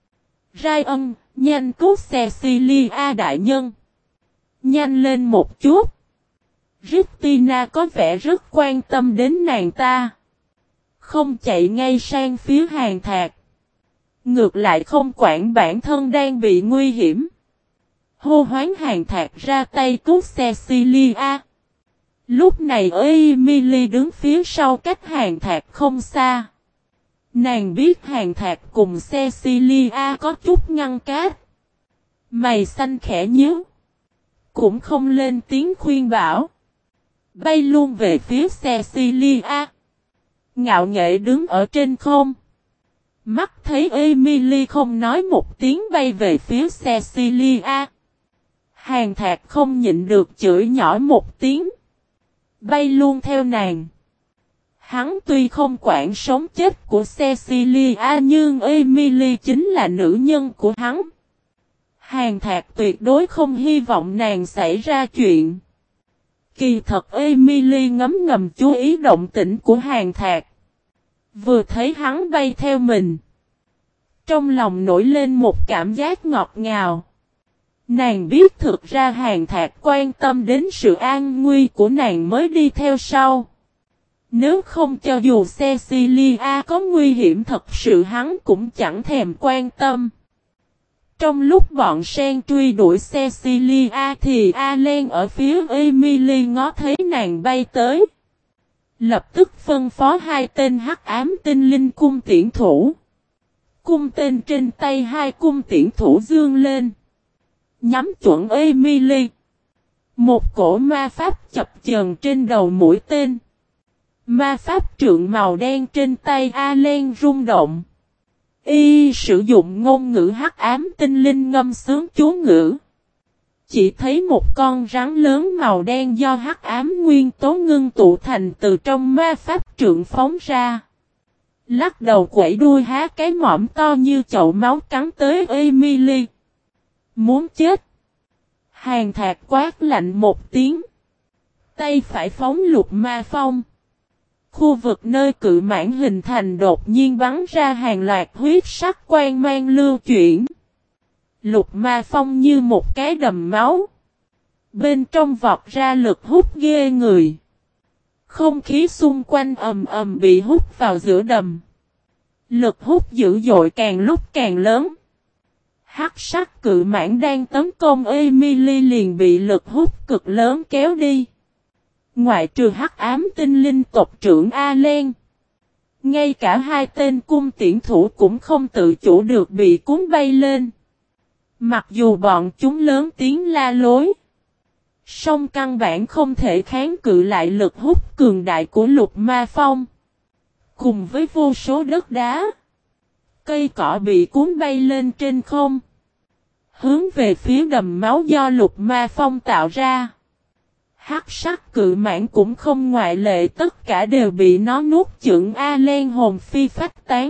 A: Ryan, nhanh cứu Cecilia đại nhân. Nhanh lên một chút. Christina có vẻ rất quan tâm đến nàng ta. Không chạy ngay sang phía Hàn Thạc. Ngược lại không quản bản thân đang bị nguy hiểm. Hô hoán Hàn Thạc ra tay cứu Cecilia. Lúc này Emily đứng phía sau cách Hàn Thạc không xa. Nàng biết Hàn Thạc cùng Cecilia có chút ngăn cát. Mày xanh khẽ nhíu. Cũng không lên tiếng khuyên bảo. Bay luôn về phía Cecilia. Ngạo nghễ đứng ở trên không. Mắt thấy Emily không nói một tiếng bay về phía Cecilia. Hàn Thạc không nhịn được chửi nhỏ một tiếng. Bay luôn theo nàng. Hắn tuy không quản sống chết của Cecilia nhưng Emily chính là nữ nhân của hắn. Hàn Thạc tuyệt đối không hy vọng nàng xảy ra chuyện. Kỳ thật Emily ngấm ngầm chú ý động tĩnh của Hàn Thạc. Vừa thấy hắn bay theo mình. Trong lòng nổi lên một cảm giác ngọt ngào. Nàng biết thực ra Hàn Thạc quan tâm đến sự an nguy của nàng mới đi theo sau. Nếu không cho dù Cecilia có nguy hiểm thật sự hắn cũng chẳng thèm quan tâm. Trong lúc bọn sen truy đuổi Cecilia thì Allen ở phía Emily ngó thấy nàng bay tới. Lập tức phân phó hai tên hắc ám tinh linh cung tiễn thủ. Cung tên trên tay hai cung tiễn thủ dương lên. Nhắm chuẩn Emily. Một cổ ma pháp chập chờn trên đầu mũi tên. Ma pháp trượng màu đen trên tay Allen rung động. Y sử dụng ngôn ngữ hắc ám tinh linh ngâm sướng chú ngữ. Chỉ thấy một con rắn lớn màu đen do hắc ám nguyên tố ngưng tụ thành từ trong ma pháp trượng phóng ra. Lắc đầu quẩy đuôi há cái mõm to như chậu máu cắn tới Emily. Muốn chết. Hàn Thạc quát lạnh một tiếng. Tay phải phóng lục ma phong. Khu vực nơi cự mãn hình thành đột nhiên bắn ra hàng loạt huyết sắc quang mang lưu chuyển. Lục ma phong như một cái đầm máu. Bên trong vọt ra lực hút ghê người. Không khí xung quanh ầm ầm bị hút vào giữa đầm. Lực hút dữ dội càng lúc càng lớn. Hắc sắc cự mãn đang tấn công Emily liền bị lực hút cực lớn kéo đi. Ngoại trừ hắc ám tinh linh tộc trưởng Allen. Ngay cả hai tên cung tiễn thủ cũng không tự chủ được bị cuốn bay lên. Mặc dù bọn chúng lớn tiếng la lối. Song căn bản không thể kháng cự lại lực hút cường đại của lục ma phong. Cùng với vô số đất đá. Cây cỏ bị cuốn bay lên trên không. Hướng về phía đầm máu do lục ma phong tạo ra. Hắc sắc cự mãn cũng không ngoại lệ, tất cả đều bị nó nuốt chửng. Allen hồn phi phách tán.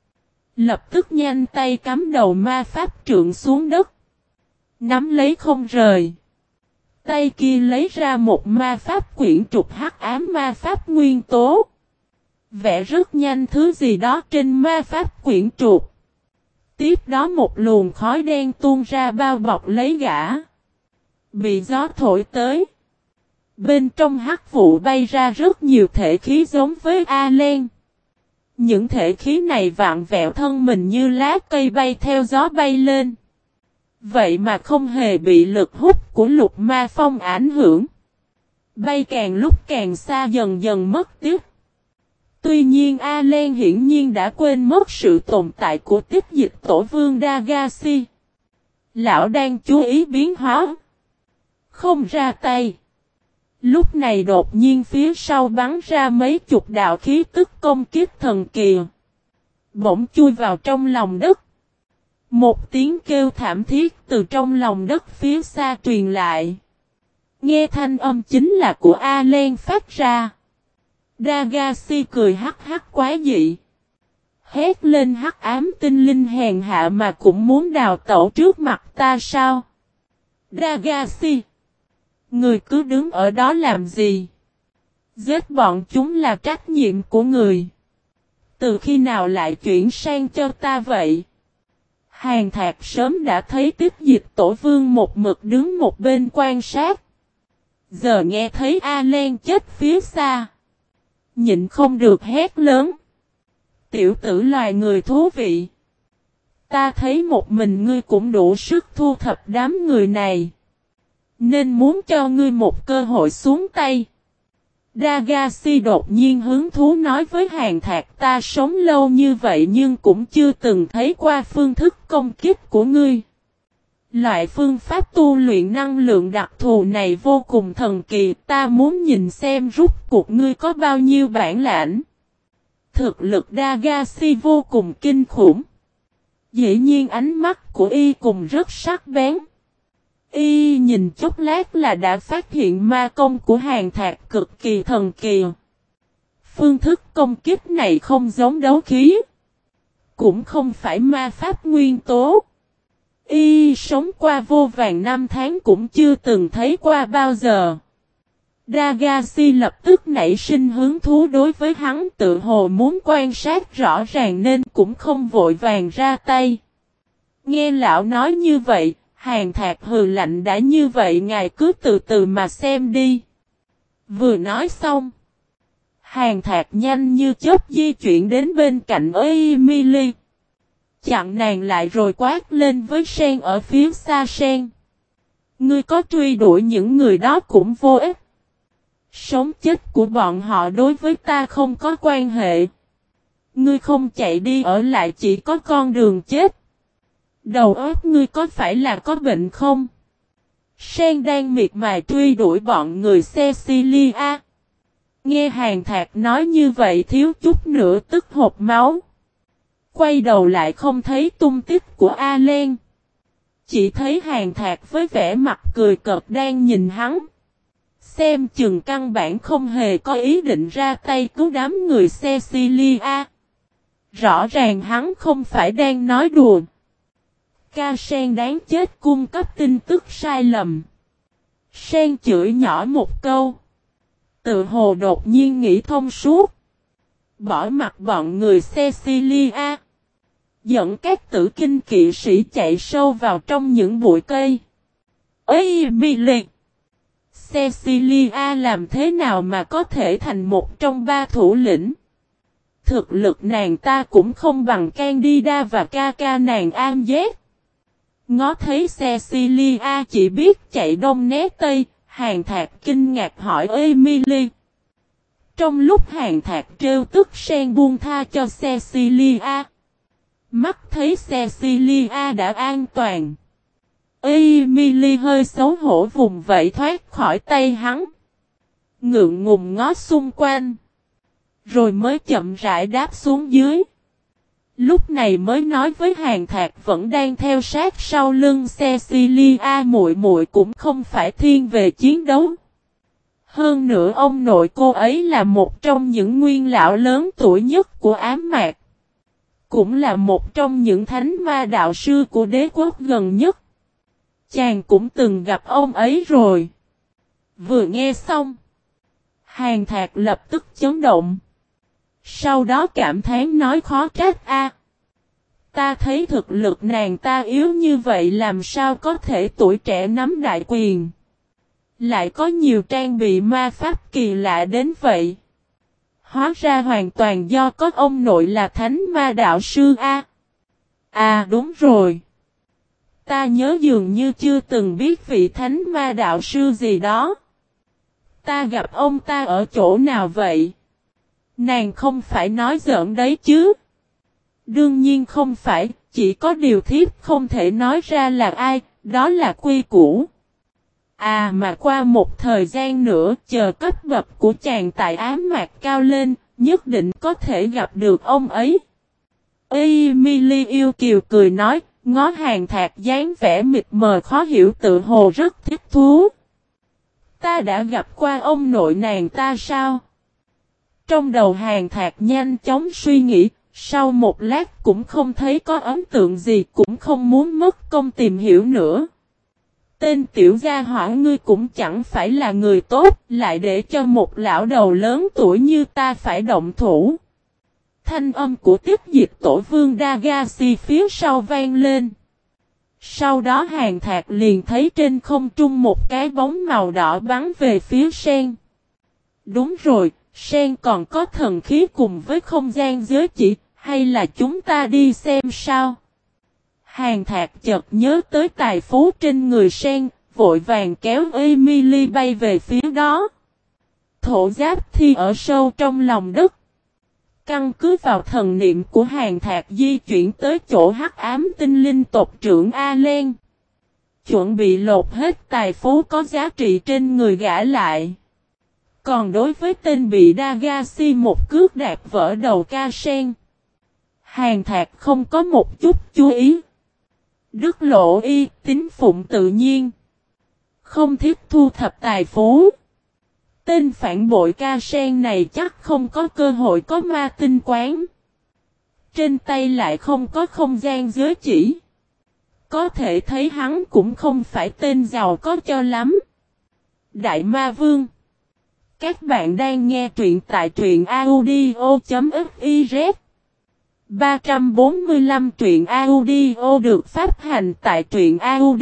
A: Lập tức nhanh tay cắm đầu ma pháp trượng xuống đất. Nắm lấy không rời. Tay kia lấy ra một ma pháp quyển trục hắc ám ma pháp nguyên tố. Vẽ rất nhanh thứ gì đó trên ma pháp quyển trục. Tiếp đó một luồng khói đen tuôn ra bao bọc lấy gã. Bị gió thổi tới. Bên trong hắc vụ bay ra rất nhiều thể khí giống với Allen. Những thể khí này vặn vẹo thân mình như lá cây bay theo gió bay lên. Vậy mà không hề bị lực hút của lục ma phong ảnh hưởng. Bay càng lúc càng xa dần dần mất tiếc. Tuy nhiên Allen hiển nhiên đã quên mất sự tồn tại của tiếp dịch tổ vương Dagashi. Lão đang chú ý biến hóa. Không ra tay. Lúc này đột nhiên phía sau bắn ra mấy chục đạo khí tức công kích thần kỳ. Bỗng chui vào trong lòng đất. Một tiếng kêu thảm thiết từ trong lòng đất phía xa truyền lại. Nghe thanh âm chính là của Allen phát ra. Dagashi cười hắc hắc quái dị. Hét lên hắc ám tinh linh hèn hạ mà cũng muốn đào tẩu trước mặt ta sao? Dagashi! Người cứ đứng ở đó làm gì? Giết bọn chúng là trách nhiệm của người. Từ khi nào lại chuyển sang cho ta vậy? Hàn Thạc sớm đã thấy tiếp dịch tổ vương một mực đứng một bên quan sát. Giờ nghe thấy Allen chết phía xa. Nhịn không được hét lớn. Tiểu tử loài người thú vị. Ta thấy một mình ngươi cũng đủ sức thu thập đám người này. Nên muốn cho ngươi một cơ hội xuống tay. Dagashi đột nhiên hứng thú nói với Hàn Thạc, ta sống lâu như vậy nhưng cũng chưa từng thấy qua phương thức công kích của ngươi. Loại phương pháp tu luyện năng lượng đặc thù này vô cùng thần kỳ, ta muốn nhìn xem rút cuộc ngươi có bao nhiêu bản lãnh. Thực lực Dagashi vô cùng kinh khủng. Dĩ nhiên ánh mắt của y cùng rất sắc bén. Y nhìn chốc lát là đã phát hiện ma công của Hàn Thạc cực kỳ thần kỳ. Phương thức công kích này không giống đấu khí. Cũng không phải ma pháp nguyên tố. Y sống qua vô vàn năm tháng cũng chưa từng thấy qua bao giờ. Dagashi lập tức nảy sinh hứng thú đối với hắn, tự hồ muốn quan sát rõ ràng nên cũng không vội vàng ra tay. Nghe lão nói như vậy, Hàn Thạc hừ lạnh, đã như vậy ngài cứ từ từ mà xem đi. Vừa nói xong, Hàn Thạc nhanh như chớp di chuyển đến bên cạnh Emily. Chặn nàng lại rồi quát lên với Sen ở phía xa Sen. Ngươi có truy đuổi những người đó cũng vô ích. Sống chết của bọn họ đối với ta không có quan hệ. Ngươi không chạy đi ở lại chỉ có con đường chết. Đầu óc ngươi có phải là có bệnh không? Sen đang miệt mài truy đuổi bọn người Cecilia. Nghe Hàn Thạc nói như vậy thiếu chút nữa tức hộc máu. Quay đầu lại không thấy tung tích của Alen. Chỉ thấy Hàn Thạc với vẻ mặt cười cợt đang nhìn hắn. Xem chừng căn bản không hề có ý định ra tay cứu đám người Cecilia. Rõ ràng hắn không phải đang nói đùa. Ca Sen đáng chết cung cấp tin tức sai lầm. Sen chửi nhỏ một câu. Tự hồ đột nhiên nghĩ thông suốt. Bỏ mặt bọn người Cecilia. Dẫn các tử kinh kỵ sĩ chạy sâu vào trong những bụi cây. Ê bị liệt. Cecilia làm thế nào mà có thể thành một trong ba thủ lĩnh? Thực lực nàng ta cũng không bằng Candida và ca ca nàng Amjet. Ngó thấy Cecilia chỉ biết chạy đông né tây, Hàn Thạc kinh ngạc hỏi Emily. Trong lúc Hàn Thạc trêu tức Sen buông tha cho Cecilia. Mắt thấy Cecilia đã an toàn. Emily hơi xấu hổ vùng vẫy thoát khỏi tay hắn. Ngượng ngùng ngó xung quanh. Rồi mới chậm rãi đáp xuống dưới. Lúc này mới nói với Hàn Thạc vẫn đang theo sát sau lưng Cecilia, muội muội cũng không phải thiên về chiến đấu. Hơn nữa ông nội cô ấy là một trong những nguyên lão lớn tuổi nhất của ám mạc. Cũng là một trong những thánh ma đạo sư của đế quốc gần nhất. Chàng cũng từng gặp ông ấy rồi. Vừa nghe xong, Hàn Thạc lập tức chấn động. Sau đó cảm thán nói khó trách a. Ta thấy thực lực nàng ta yếu như vậy làm sao có thể tuổi trẻ nắm đại quyền. Lại có nhiều trang bị ma pháp kỳ lạ đến vậy. Hóa ra hoàn toàn do có ông nội là thánh ma đạo sư a. À đúng rồi. Ta nhớ dường như chưa từng biết vị thánh ma đạo sư gì đó. Ta gặp ông ta ở chỗ nào vậy? Nàng không phải nói giỡn đấy chứ? Đương nhiên không phải, chỉ có điều thiếp không thể nói ra là ai, đó là quy củ. À mà qua một thời gian nữa, chờ cấp bậc của chàng tại ám mạc cao lên, nhất định có thể gặp được ông ấy. Emily yêu kiều cười nói, ngó Hàn Thạc dáng vẻ mịt mờ khó hiểu tự hồ rất thích thú. Ta đã gặp qua ông nội nàng ta sao? Trong đầu Hàn Thạc nhanh chóng suy nghĩ, sau một lát cũng không thấy có ấn tượng gì, cũng không muốn mất công tìm hiểu nữa. Tên tiểu gia hỏa ngươi cũng chẳng phải là người tốt, lại để cho một lão đầu lớn tuổi như ta phải động thủ. Thanh âm của Tiếp Diệt Tổ Vương Dagashi phía sau vang lên. Sau đó Hàn Thạc liền thấy trên không trung một cái bóng màu đỏ bắn về phía Sen. Đúng rồi, Sen còn có thần khí cùng với không gian giới chỉ, hay là chúng ta đi xem sao? Hàn Thạc chợt nhớ tới tài phú trên người sen, vội vàng kéo Emily bay về phía đó. Thổ giáp thi ở sâu trong lòng đất. Căn cứ vào thần niệm của Hàn Thạc di chuyển tới chỗ hắc ám tinh linh tộc trưởng Alen. Chuẩn bị lột hết tài phú có giá trị trên người gã lại. Còn đối với tên bị Dagashi một cước đạp vỡ đầu ca sen, Hàn Thạc không có một chút chú ý. Đức lộ y tín phụng tự nhiên. Không thiết thu thập tài phú. Tên phản bội ca sen này chắc không có cơ hội có ma tinh quán. Trên tay lại không có không gian giới chỉ. Có thể thấy hắn cũng không phải tên giàu có cho lắm. Đại Ma Vương. Các bạn đang nghe truyện tại truyện audio.fiz. 345 truyện audio được phát hành tại truyện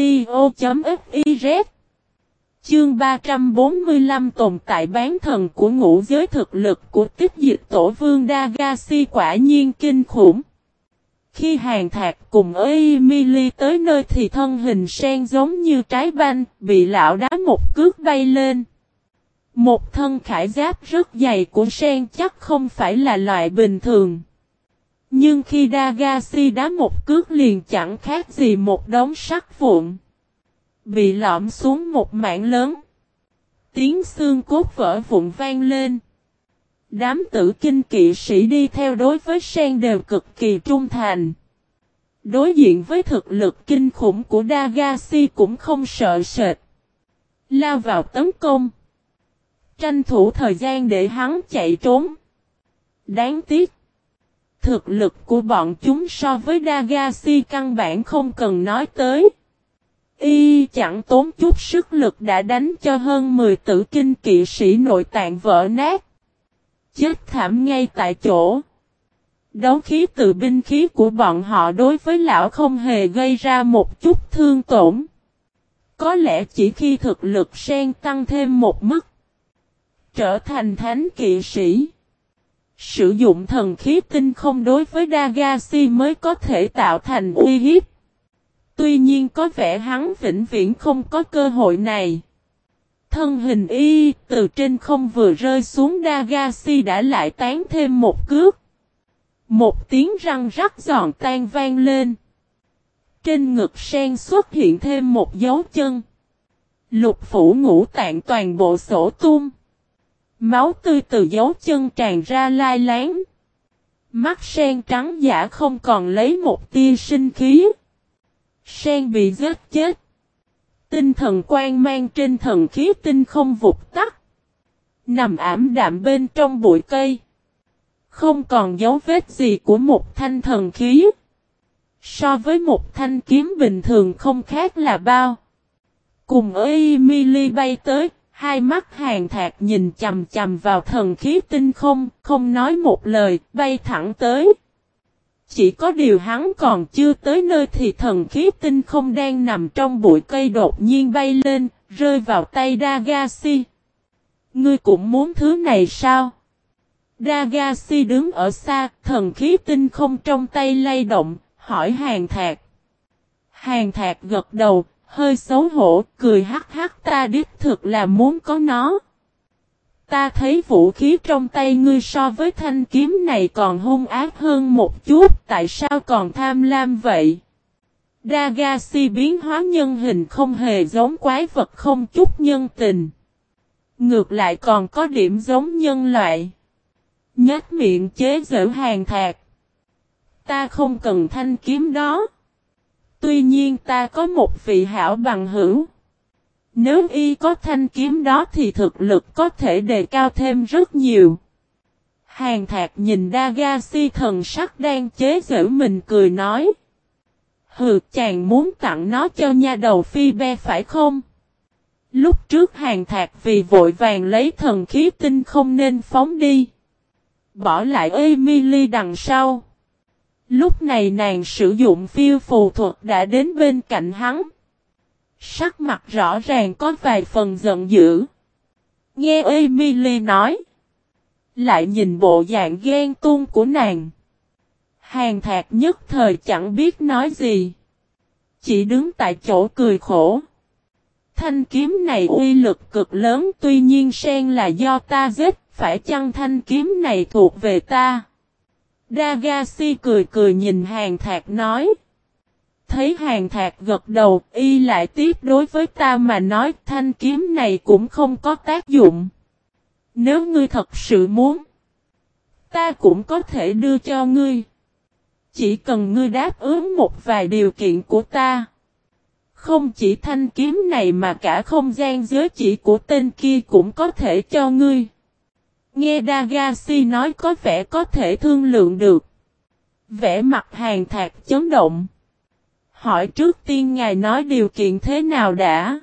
A: audio.fiz. Chương 345 tồn tại bán thần của ngũ giới, thực lực của Tích Dịch Tổ Vương Dagashi quả nhiên kinh khủng. Khi Hàn Thạc cùng Emily tới nơi thì thân hình sen giống như trái banh, bị lão đá một cước bay lên. Một thân khải giáp rất dày của sen chắc không phải là loại bình thường. Nhưng khi Dagashi đá một cước liền chẳng khác gì một đống sắt vụn. Bị lõm xuống một mảng lớn. Tiếng xương cốt vỡ vụn vang lên. Đám tử kinh kỵ sĩ đi theo đối với sen đều cực kỳ trung thành. Đối diện với thực lực kinh khủng của Dagashi cũng không sợ sệt. Lao vào tấn công. Tranh thủ thời gian để hắn chạy trốn. Đáng tiếc. Thực lực của bọn chúng so với Dagashi căn bản không cần nói tới. Y chẳng tốn chút sức lực đã đánh cho hơn 10 tử kinh kỵ sĩ nội tạng vỡ nát. Chết thảm ngay tại chỗ. Đấu khí từ binh khí của bọn họ đối với lão không hề gây ra một chút thương tổn. Có lẽ chỉ khi thực lực sen tăng thêm một mức, trở thành thánh kỵ sĩ, sử dụng thần khí tinh không đối với Dagashi mới có thể tạo thành uy hiếp. Tuy nhiên có vẻ hắn vĩnh viễn không có cơ hội này. Thân hình y từ trên không vừa rơi xuống, Dagashi đã lại tán thêm một cước. Một tiếng răng rắc giòn tan vang lên. Trên ngực sen xuất hiện thêm một dấu chân. Lục phủ ngũ tạng toàn bộ sổ tung. Máu tươi từ dấu chân tràn ra lai láng. Mắt sen trắng giả không còn lấy một tia sinh khí. Sen bị giết chết. Tinh thần quang mang trên thần khí tinh không vụt tắt. Nằm ảm đạm bên trong bụi cây. Không còn dấu vết gì của một thanh thần khí. So với một thanh kiếm bình thường không khác là bao. Cùng Emily bay tới, hai mắt Hàn Thạc nhìn chằm chằm vào thần khí tinh không, không nói một lời, bay thẳng tới. Chỉ có điều hắn còn chưa tới nơi thì thần khí tinh không đang nằm trong bụi cây đột nhiên bay lên, rơi vào tay Dagashi. Ngươi cũng muốn thứ này sao? Dagashi đứng ở xa, thần khí tinh không trong tay lay động, hỏi Hàn Thạc. Hàn Thạc gật đầu, hơi xấu hổ, cười hắc hắc, ta đích thực là muốn có nó. Ta thấy vũ khí trong tay ngươi so với thanh kiếm này còn hung ác hơn một chút, tại sao còn tham lam vậy? Dagashi biến hóa nhân hình không hề giống quái vật, không chút nhân tình. Ngược lại còn có điểm giống nhân loại. Nhếch miệng chế giễu Hàn Thạc. Ta không cần thanh kiếm đó. Tuy nhiên ta có một vị hảo bằng hữu. Nếu y có thanh kiếm đó thì thực lực có thể đề cao thêm rất nhiều. Hàn Thạc nhìn Dagashi thần sắc đang chế giễu mình cười nói. Hừ, chàng muốn tặng nó cho nha đầu Phi Be phải không? Lúc trước Hàn Thạc vì vội vàng lấy thần khí tinh không nên phóng đi. Bỏ lại Emily đằng sau. Lúc này nàng sử dụng phiêu phù thuật đã đến bên cạnh hắn. Sắc mặt rõ ràng có vài phần giận dữ. Nghe Emily nói. Lại nhìn bộ dạng ghen tuông của nàng. Hàn Thạc nhất thời chẳng biết nói gì. Chỉ đứng tại chỗ cười khổ. Thanh kiếm này uy lực cực lớn, tuy nhiên Sen là do ta giết, phải chăng thanh kiếm này thuộc về ta? Dagashi cười cười nhìn Hàn Thạc nói. Thấy Hàn Thạc gật đầu, y lại tiếp đối với ta mà nói thanh kiếm này cũng không có tác dụng. Nếu ngươi thật sự muốn, ta cũng có thể đưa cho ngươi. Chỉ cần ngươi đáp ứng một vài điều kiện của ta. Không chỉ thanh kiếm này mà cả không gian giới chỉ của tên kia cũng có thể cho ngươi. Nghe Dagashi nói có vẻ có thể thương lượng được. Vẻ mặt Hàn Thạc chấn động. Hỏi trước tiên ngài nói điều kiện thế nào đã?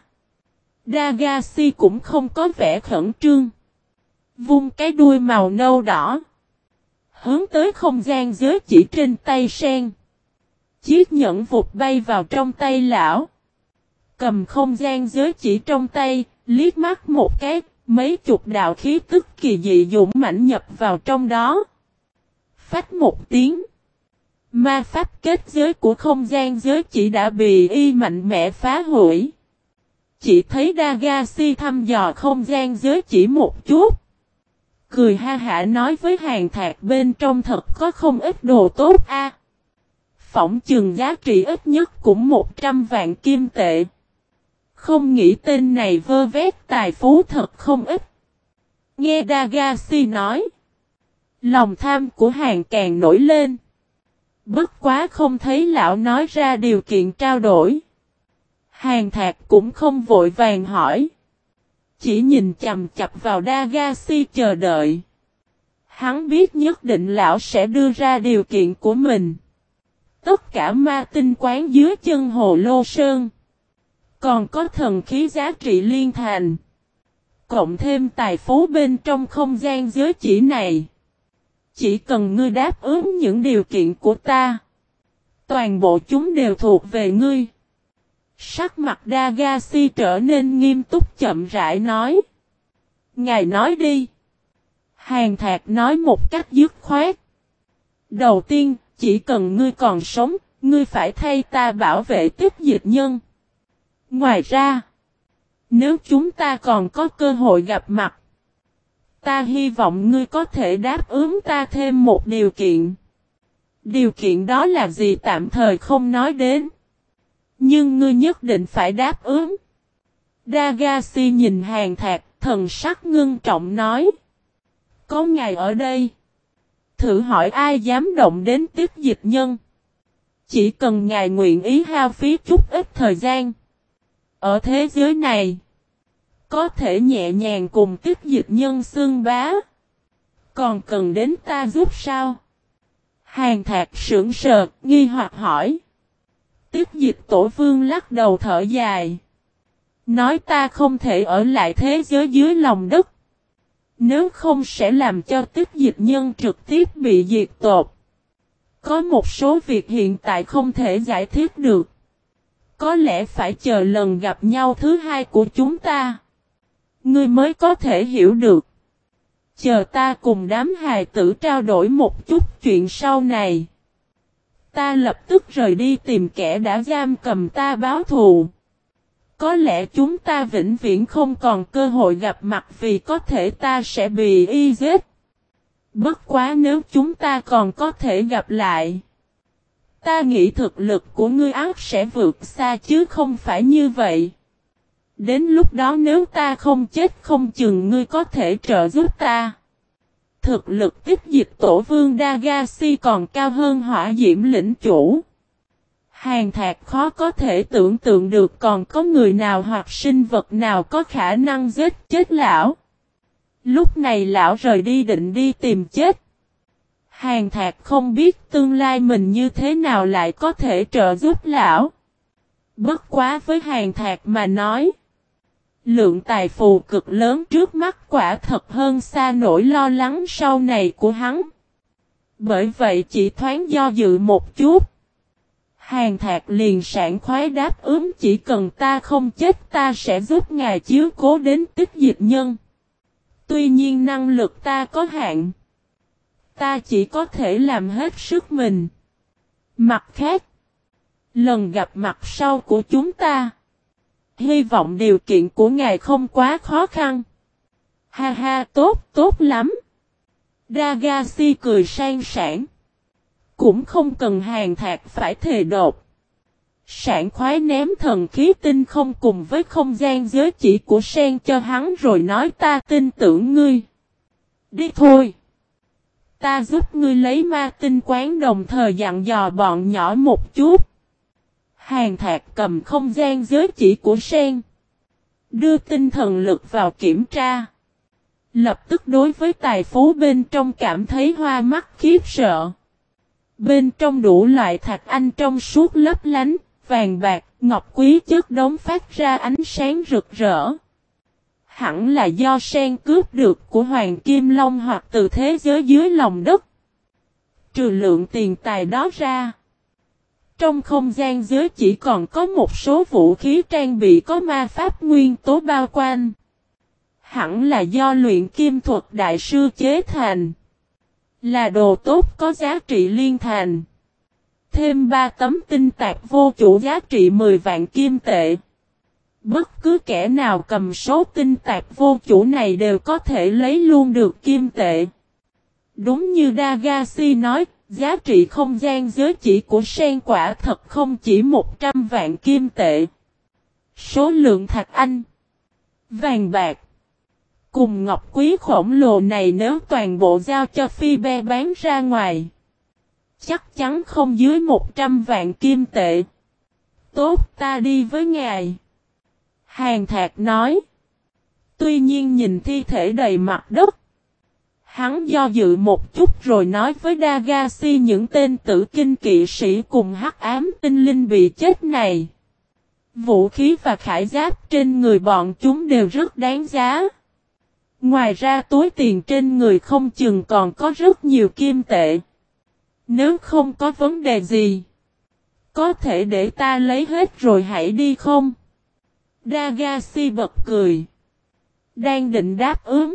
A: Dagashi cũng không có vẻ khẩn trương. Vung cái đuôi màu nâu đỏ. Hướng tới không gian giới chỉ trên tay Sen. Chiếc nhẫn vụt bay vào trong tay lão. Cầm không gian giới chỉ trong tay, liếc mắt một cái, mấy chục đạo khí tức kỳ dị dũng mãnh nhập vào trong đó. Phách một tiếng. Ma pháp kết giới của không gian giới chỉ đã bị y mạnh mẽ phá hủy. Chỉ thấy Dagashi thăm dò không gian giới chỉ một chút. Cười ha hả nói với Hàn Thạc bên trong thật có không ít đồ tốt a. Phỏng chừng giá trị ít nhất cũng 100 vạn kim tệ. Không nghĩ tên này vơ vét tài phú thật không ít. Nghe Dagashi nói. Lòng tham của Hàn càng nổi lên. Bất quá không thấy lão nói ra điều kiện trao đổi. Hàn Thạc cũng không vội vàng hỏi. Chỉ nhìn chằm chằm vào Dagashi chờ đợi. Hắn biết nhất định lão sẽ đưa ra điều kiện của mình. Tất cả ma tinh quán dưới chân Hồ Lô Sơn. Còn có thần khí giá trị liên thành. Cộng thêm tài phú bên trong không gian giới chỉ này. Chỉ cần ngươi đáp ứng những điều kiện của ta. Toàn bộ chúng đều thuộc về ngươi. Sắc mặt Dagashi trở nên nghiêm túc chậm rãi nói. Ngài nói đi. Hàn Thạc nói một cách dứt khoát. Đầu tiên, chỉ cần ngươi còn sống, ngươi phải thay ta bảo vệ Tiếp Dịch Nhân. Ngoài ra, nếu chúng ta còn có cơ hội gặp mặt, ta hy vọng ngươi có thể đáp ứng ta thêm một điều kiện. Điều kiện đó là gì tạm thời không nói đến. Nhưng ngươi nhất định phải đáp ứng. Dagashi nhìn Hàn Thạc, thần sắc ngưng trọng nói. Có ngài ở đây. Thử hỏi ai dám động đến Tiếp Dịch Nhân. Chỉ cần ngài nguyện ý hao phí chút ít thời gian. Ở thế giới này, có thể nhẹ nhàng cùng Tiếp Dịch Nhân xưng bá. Còn cần đến ta giúp sao? Hàn Thạc sững sờ, nghi hoặc hỏi. Tiếp Dịch Tổ Vương lắc đầu thở dài. Nói ta không thể ở lại thế giới dưới lòng đất. Nếu không sẽ làm cho Tiếp Dịch Nhân trực tiếp bị diệt tột. Có một số việc hiện tại không thể giải thích được. Có lẽ phải chờ lần gặp nhau thứ hai của chúng ta. Ngươi mới có thể hiểu được. Chờ ta cùng đám hài tử trao đổi một chút chuyện sau này. Ta lập tức rời đi tìm kẻ đã giam cầm ta báo thù. Có lẽ chúng ta vĩnh viễn không còn cơ hội gặp mặt vì có thể ta sẽ bị y giết. Bất quá nếu chúng ta còn có thể gặp lại. Ta nghĩ thực lực của ngươi ác sẽ vượt xa chứ không phải như vậy. Đến lúc đó nếu ta không chết không chừng ngươi có thể trợ giúp ta. Thực lực Tiếp Dịch Tổ Vương Dagashi còn cao hơn Hỏa Diễm Lĩnh Chủ. Hàn Thạc khó có thể tưởng tượng được còn có người nào hoặc sinh vật nào có khả năng giết chết lão. Lúc này lão rời đi định đi tìm chết. Hàn Thạc không biết tương lai mình như thế nào lại có thể trợ giúp lão. Bất quá với Hàn Thạc mà nói. Lượng tài phù cực lớn trước mắt quả thật hơn xa nỗi lo lắng sau này của hắn. Bởi vậy chỉ thoáng do dự một chút. Hàn Thạc liền sảng khoái đáp ứng chỉ cần ta không chết ta sẽ giúp ngài chiếu cố đến Tiếp Dịch Nhân. Tuy nhiên năng lực ta có hạn. Ta chỉ có thể làm hết sức mình. Mặt khác, Lần gặp mặt sau của chúng ta. Hy vọng điều kiện của ngài không quá khó khăn. Ha ha, tốt lắm. Dagashi cười sang sảng. Cũng không cần Hàn Thạc phải thề đột. Sảng khoái ném thần khí tinh không cùng với không gian giới chỉ của sen cho hắn rồi nói ta tin tưởng ngươi. Đi thôi. Ta giúp ngươi lấy ma tinh quán đồng thời dặn dò bọn nhỏ một chút. Hàn Thạc cầm không gian giới chỉ của sen. Đưa tinh thần lực vào kiểm tra. Lập tức đối với tài phú bên trong cảm thấy hoa mắt khiếp sợ. Bên trong đủ loại thạch anh trong suốt lấp lánh, vàng bạc, ngọc quý chất đống phát ra ánh sáng rực rỡ. Hẳn là do sen cướp được của Hoàng Kim Long hoặc từ thế giới dưới lòng đất. Trừ lượng tiền tài đó ra. Trong không gian giới chỉ còn có một số vũ khí trang bị có ma pháp nguyên tố bao quanh. Hẳn là do luyện kim thuật đại sư chế thành. Là đồ tốt có giá trị liên thành. Thêm 3 tấm tinh tạc vô chủ giá trị 10 vạn kim tệ. Bất cứ kẻ nào cầm số tinh tạc vô chủ này đều có thể lấy luôn được kim tệ. Đúng như Dagashi nói, giá trị không gian giới chỉ của sen quả thật không chỉ 100 vạn kim tệ. Số lượng thạch anh, vàng bạc, cùng ngọc quý khổng lồ này nếu toàn bộ giao cho Phi Be bán ra ngoài. Chắc chắn không dưới 100 vạn kim tệ. Tốt, ta đi với ngài. Hàn Thạc nói. Tuy nhiên nhìn thi thể đầy mặt đất. Hắn do dự một chút rồi nói với Dagashi những tên tử kinh kỵ sĩ cùng hắc ám tinh linh bị chết này. Vũ khí và khải giáp trên người bọn chúng đều rất đáng giá. Ngoài ra túi tiền trên người không chừng còn có rất nhiều kim tệ. Nếu không có vấn đề gì, có thể để ta lấy hết rồi hãy đi không? Dagashi bật cười. Đang định đáp ứng.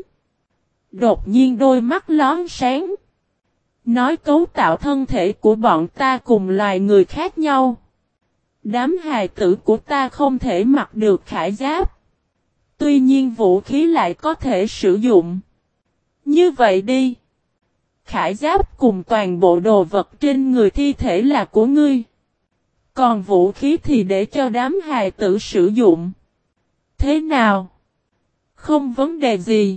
A: Đột nhiên đôi mắt lón sáng. Nói cấu tạo thân thể của bọn ta cùng loài người khác nhau. Đám hài tử của ta không thể mặc được khải giáp. Tuy nhiên vũ khí lại có thể sử dụng. Như vậy đi. Khải giáp cùng toàn bộ đồ vật trên người thi thể là của ngươi. Còn vũ khí thì để cho đám hài tử sử dụng. Thế nào? Không vấn đề gì.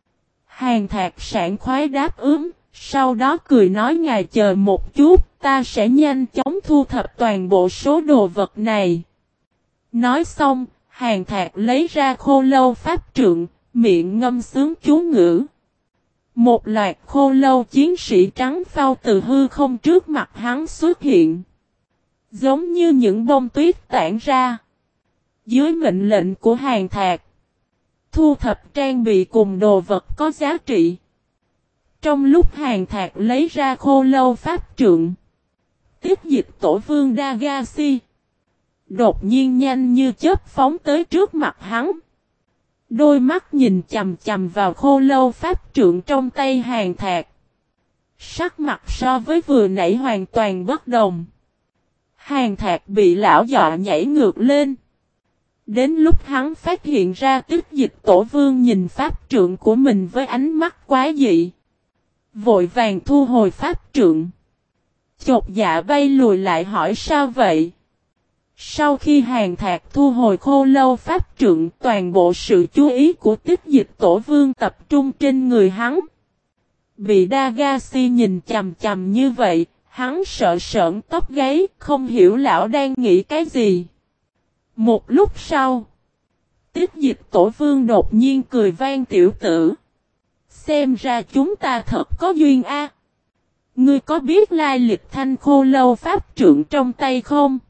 A: Hàn Thạc sảng khoái đáp ứng. Sau đó cười nói ngài chờ một chút. Ta sẽ nhanh chóng thu thập toàn bộ số đồ vật này. Nói xong. Hàn Thạc lấy ra khô lâu pháp trượng. Miệng ngâm sướng chú ngữ. Một loạt khô lâu chiến sĩ trắng phao từ hư không trước mặt hắn xuất hiện. Giống như những bông tuyết tản ra. Dưới mệnh lệnh của Hàn Thạc. Thu thập trang bị cùng đồ vật có giá trị. Trong lúc Hàn Thạc lấy ra khô lâu pháp trượng. Tiếp dịch tổ vương Dagashi. Đột nhiên nhanh như chớp phóng tới trước mặt hắn. Đôi mắt nhìn chầm chầm vào khô lâu pháp trượng trong tay Hàn Thạc. Sắc mặt so với vừa nãy hoàn toàn bất đồng. Hàn Thạc bị lão dọa nhảy ngược lên. Đến lúc hắn phát hiện ra Tích Dịch Tổ Vương nhìn pháp trượng của mình với ánh mắt quá dị. Vội vàng thu hồi pháp trượng. Chột dạ bay lùi lại hỏi sao vậy? Sau khi Hàn Thạc thu hồi khô lâu pháp trượng, toàn bộ sự chú ý của Tích Dịch Tổ Vương tập trung trên người hắn. Bị Dagashi nhìn chằm chằm như vậy, hắn sợ sởn tóc gáy, không hiểu lão đang nghĩ cái gì. Một lúc sau, Tích Dịch Tổ Vương đột nhiên cười vang tiểu tử. Xem ra chúng ta thật có duyên a. Ngươi có biết lai lịch thanh khô lâu pháp trượng trong tay không?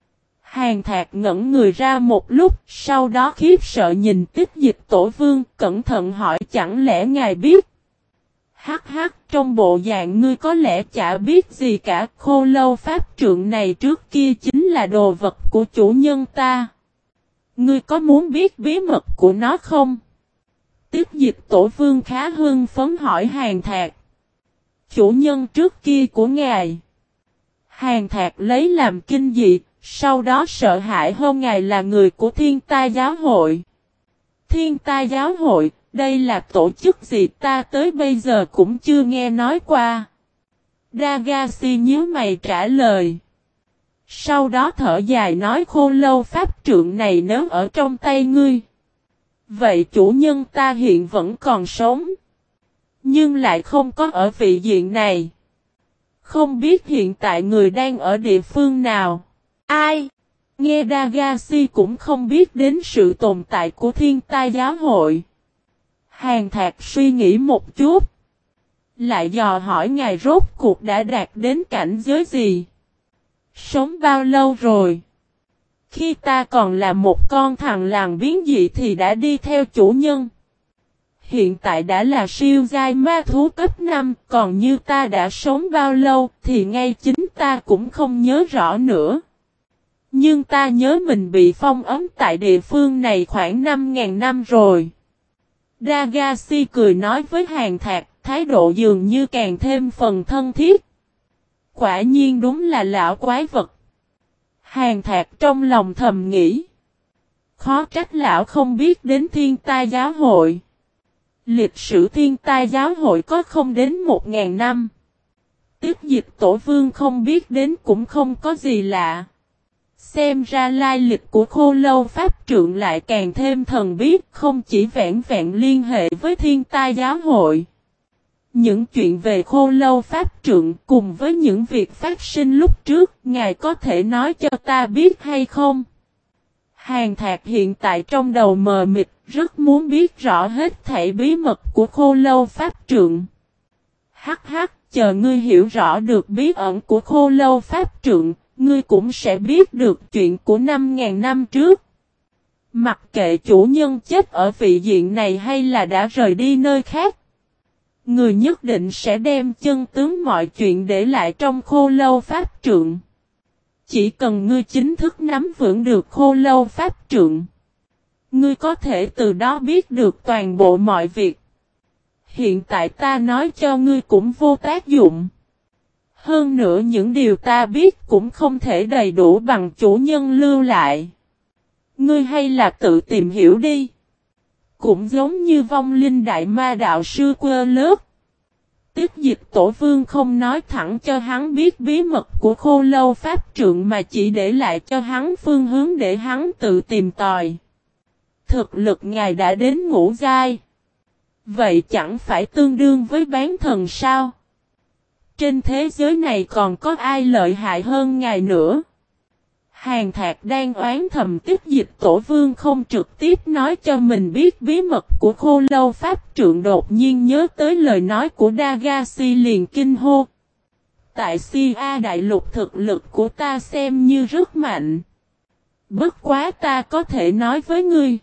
A: Hàn Thạc ngẩn người ra một lúc, sau đó khiếp sợ nhìn Tích Dịch Tổ Vương, cẩn thận hỏi chẳng lẽ ngài biết? Hắc hắc, trong bộ dạng ngươi có lẽ chả biết gì cả, khô lâu pháp trượng này trước kia chính là đồ vật của chủ nhân ta. Ngươi có muốn biết bí mật của nó không? Tích Dịch Tổ Vương khá hưng phấn hỏi Hàn Thạc. Chủ nhân trước kia của ngài. Hàn Thạc lấy làm kinh dị, Sau đó sợ hãi hơn ngài là người của Thiên Tai Giáo hội. Thiên Tai Giáo hội, đây là tổ chức gì ta tới bây giờ cũng chưa nghe nói qua. Dagashi nhíu mày trả lời. Sau đó thở dài nói khô lâu pháp trượng này nếu ở trong tay ngươi. Vậy chủ nhân ta hiện vẫn còn sống. Nhưng lại không có ở vị diện này. Không biết hiện tại người đang ở địa phương nào. Ai? Nghe Dagashi cũng không biết đến sự tồn tại của Thiên Tai Giáo hội. Hàn Thạc suy nghĩ một chút. Lại dò hỏi ngài rốt cuộc đã đạt đến cảnh giới gì? Sống bao lâu rồi? Khi ta còn là một con thằn lằn biến dị thì đã đi theo chủ nhân. Hiện tại đã là siêu giai ma thú cấp 5, còn như ta đã sống bao lâu thì ngay chính ta cũng không nhớ rõ nữa. Nhưng ta nhớ mình bị phong ấn tại địa phương này khoảng 5.000 năm rồi. Dagashi cười nói với Hàn Thạc, thái độ dường như càng thêm phần thân thiết. Quả nhiên đúng là lão quái vật. Hàn Thạc trong lòng thầm nghĩ. Khó trách lão không biết đến Thiên Tai Giáo hội. Lịch sử Thiên Tai Giáo hội có không đến 1.000 năm. Tiếp dịch tổ vương không biết đến cũng không có gì lạ. Xem ra lai lịch của khô lâu pháp trượng lại càng thêm thần bí, không chỉ vẹn vẹn liên hệ với Thiên Tai Giáo hội. Những chuyện về khô lâu pháp trượng cùng với những việc phát sinh lúc trước, ngài có thể nói cho ta biết hay không? Hàn Thạc hiện tại trong đầu mờ mịt, rất muốn biết rõ hết thảy bí mật của khô lâu pháp trượng. Hắc hắc, chờ ngươi hiểu rõ được bí ẩn của khô lâu pháp trượng, ngươi cũng sẽ biết được chuyện của 5.000 năm trước. Mặc kệ chủ nhân chết ở vị diện này hay là đã rời đi nơi khác. Người nhất định sẽ đem chân tướng mọi chuyện để lại trong khô lâu pháp trượng. Chỉ cần ngươi chính thức nắm vững được khô lâu pháp trượng. Ngươi có thể từ đó biết được toàn bộ mọi việc. Hiện tại ta nói cho ngươi cũng vô tác dụng. Hơn nữa những điều ta biết cũng không thể đầy đủ bằng chủ nhân lưu lại. Ngươi hay là tự tìm hiểu đi. Cũng giống như vong linh đại ma đạo sư quơ lớp. Tiếp dịch tổ vương không nói thẳng cho hắn biết bí mật của khô lâu pháp trượng mà chỉ để lại cho hắn phương hướng để hắn tự tìm tòi. Thực lực ngài đã đến ngũ giai. Vậy chẳng phải tương đương với bán thần sao? Trên thế giới này còn có ai lợi hại hơn ngài nữa? Hàn Thạc đang oán thầm tiếp dịch tổ vương không trực tiếp nói cho mình biết bí mật của khô lâu pháp trượng, đột nhiên nhớ tới lời nói của Dagashi liền kinh hô. Tại Si A đại lục thực lực của ta xem như rất mạnh. Bất quá ta có thể nói với ngươi.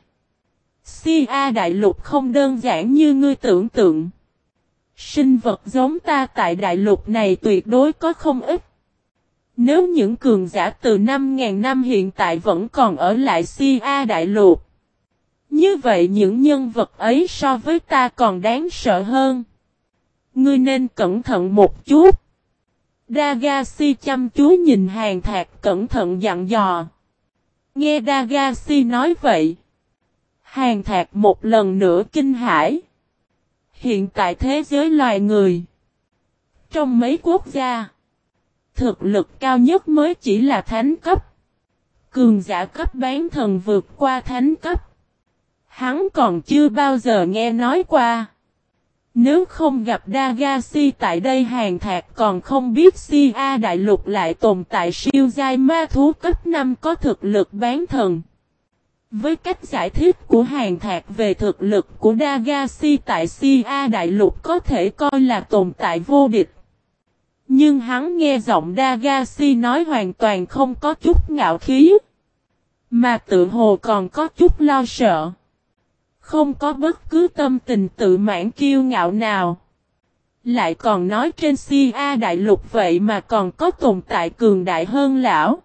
A: Si A đại lục không đơn giản như ngươi tưởng tượng. Sinh vật giống ta tại đại lục này tuyệt đối có không ít. Nếu những cường giả từ 5.000 năm hiện tại vẫn còn ở lại Si A đại lục. Như vậy những nhân vật ấy so với ta còn đáng sợ hơn. Ngươi nên cẩn thận một chút. Dagashi chăm chú nhìn Hàn Thạc cẩn thận dặn dò. Nghe Dagashi nói vậy. Hàn Thạc một lần nữa kinh hãi. Hiện tại thế giới loài người. Trong mấy quốc gia. Thực lực cao nhất mới chỉ là thánh cấp. Cường giả cấp bán thần vượt qua thánh cấp. Hắn còn chưa bao giờ nghe nói qua. Nếu không gặp Dagashi tại đây, Hàn Thạc còn không biết Si A đại lục lại tồn tại siêu giai ma thú cấp 5 có thực lực bán thần. Với cách giải thích của Hàn Thạc về thực lực của Dagashi tại Si A đại lục có thể coi là tồn tại vô địch. Nhưng hắn nghe giọng Dagashi nói hoàn toàn không có chút ngạo khí. Mà tự hồ còn có chút lo sợ. Không có bất cứ tâm tình tự mãn kiêu ngạo nào. Lại còn nói trên Si A đại lục vậy mà còn có tồn tại cường đại hơn lão.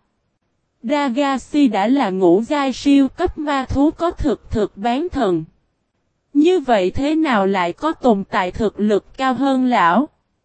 A: Dagashi đã là ngũ giai siêu cấp ma thú có thực bán thần. Như vậy thế nào lại có tồn tại thực lực cao hơn lão?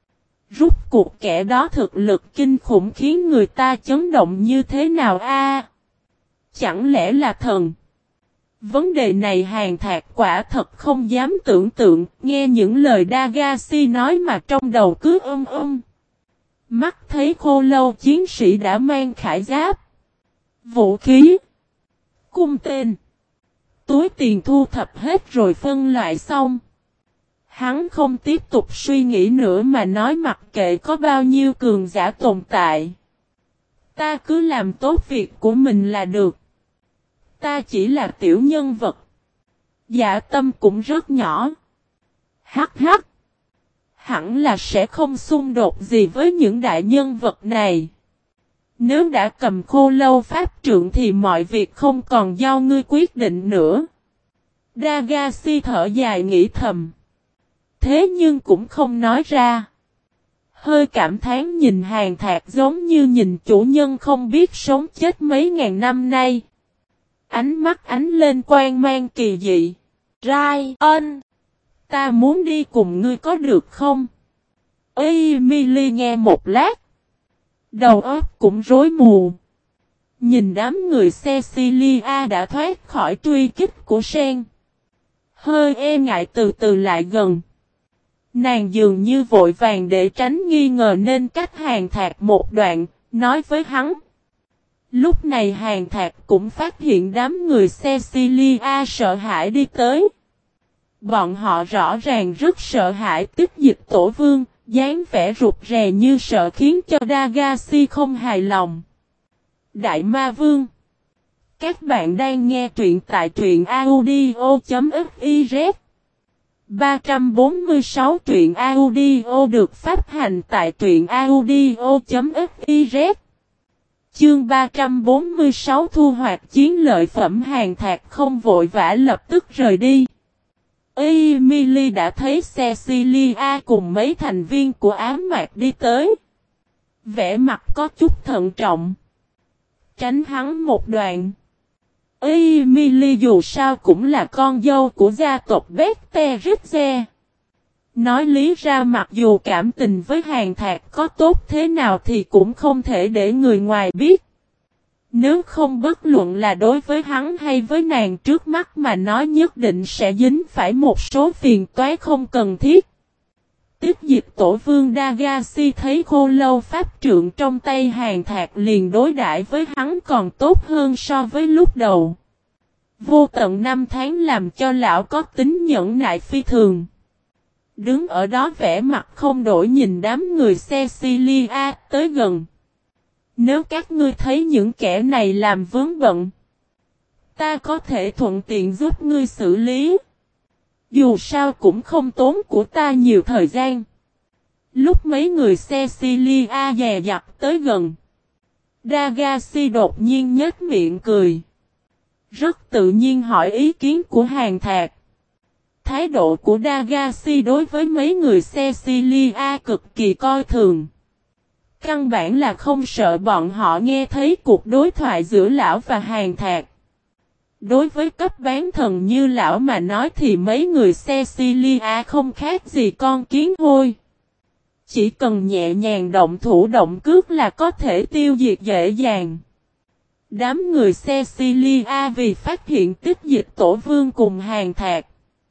A: Rút cuộc kẻ đó thực lực kinh khủng khiến người ta chấn động như thế nào a? Chẳng lẽ là thần? Vấn đề này Hàn Thạc quả thật không dám tưởng tượng, nghe những lời Dagashi nói mà trong đầu cứ Mắt thấy khô lâu chiến sĩ đã mang khải giáp, vũ khí, cung tên, túi tiền thu thập hết rồi phân loại xong. Hắn không tiếp tục suy nghĩ nữa mà nói mặc kệ có bao nhiêu cường giả tồn tại. Ta cứ làm tốt việc của mình là được. Ta chỉ là tiểu nhân vật. Dạ tâm cũng rất nhỏ. Hắc hắc. Hẳn là sẽ không xung đột gì với những đại nhân vật này. Nếu đã cầm khô lâu pháp trượng thì mọi việc không còn do ngươi quyết định nữa. Dagashi thở dài nghĩ thầm. Thế nhưng cũng không nói ra. Hơi cảm thán nhìn Hàn Thạc giống như nhìn chủ nhân không biết sống chết mấy ngàn năm nay. Ánh mắt ánh lên quang mang kỳ dị. Rai ân. Ta muốn đi cùng ngươi có được không? Emily nghe một lát. Đầu óc cũng rối mù. Nhìn đám người Cecilia đã thoát khỏi truy kích của Sen. Hơi e ngại từ từ lại gần. Nàng dường như vội vàng để tránh nghi ngờ nên cách Hàn Thạc một đoạn, nói với hắn. Lúc này Hàn Thạc cũng phát hiện đám người Cecilia sợ hãi đi tới. Bọn họ rõ ràng rất sợ hãi Tích Dịch Tổ Vương, dáng vẻ rụt rè như sợ khiến cho Dagashi không hài lòng. Đại Ma Vương. Các bạn đang nghe truyện tại truyện audio.fiz 346 truyện audio được phát hành tại truyện audio.fiz. Chương 346 thu hoạch chiến lợi phẩm. Hàn Thạc không vội vã lập tức rời đi. Emily đã thấy Cecilia cùng mấy thành viên của ám mạc đi tới. Vẻ mặt có chút thận trọng. Tránh hắn một đoạn. Emily dù sao cũng là con dâu của gia tộc Bette Ritze. Nói lý ra mặc dù cảm tình với Hàn Thạc có tốt thế nào thì cũng không thể để người ngoài biết. Nếu không bất luận là đối với hắn hay với nàng trước mắt mà nói nhất định sẽ dính phải một số phiền toái không cần thiết. Tích Dịch Tổ Vương Dagashi thấy khô lâu pháp trượng trong tay Hàn Thạc liền đối đãi với hắn còn tốt hơn so với lúc đầu. Vô tận năm tháng làm cho lão có tính nhẫn nại phi thường. Đứng ở đó vẻ mặt không đổi nhìn đám người Cecilia tới gần. Nếu các ngươi thấy những kẻ này làm vướng bận, ta có thể thuận tiện giúp ngươi xử lý. Dù sao cũng không tốn của ta nhiều thời gian. Lúc mấy người Cecilia dè dặt tới gần, Dagashi đột nhiên nhếch miệng cười. Rất tự nhiên hỏi ý kiến của Hàn Thạc. Thái độ của Dagashi đối với mấy người Cecilia cực kỳ coi thường. Căn bản là không sợ bọn họ nghe thấy cuộc đối thoại giữa lão và Hàn Thạc. Đối với cấp bán thần như lão mà nói thì mấy người Cecilia không khác gì con kiến hôi. Chỉ cần nhẹ nhàng động thủ động cước là có thể tiêu diệt dễ dàng. Đám người Cecilia vì phát hiện Tích Dịch Tổ Vương cùng Hàn Thạc,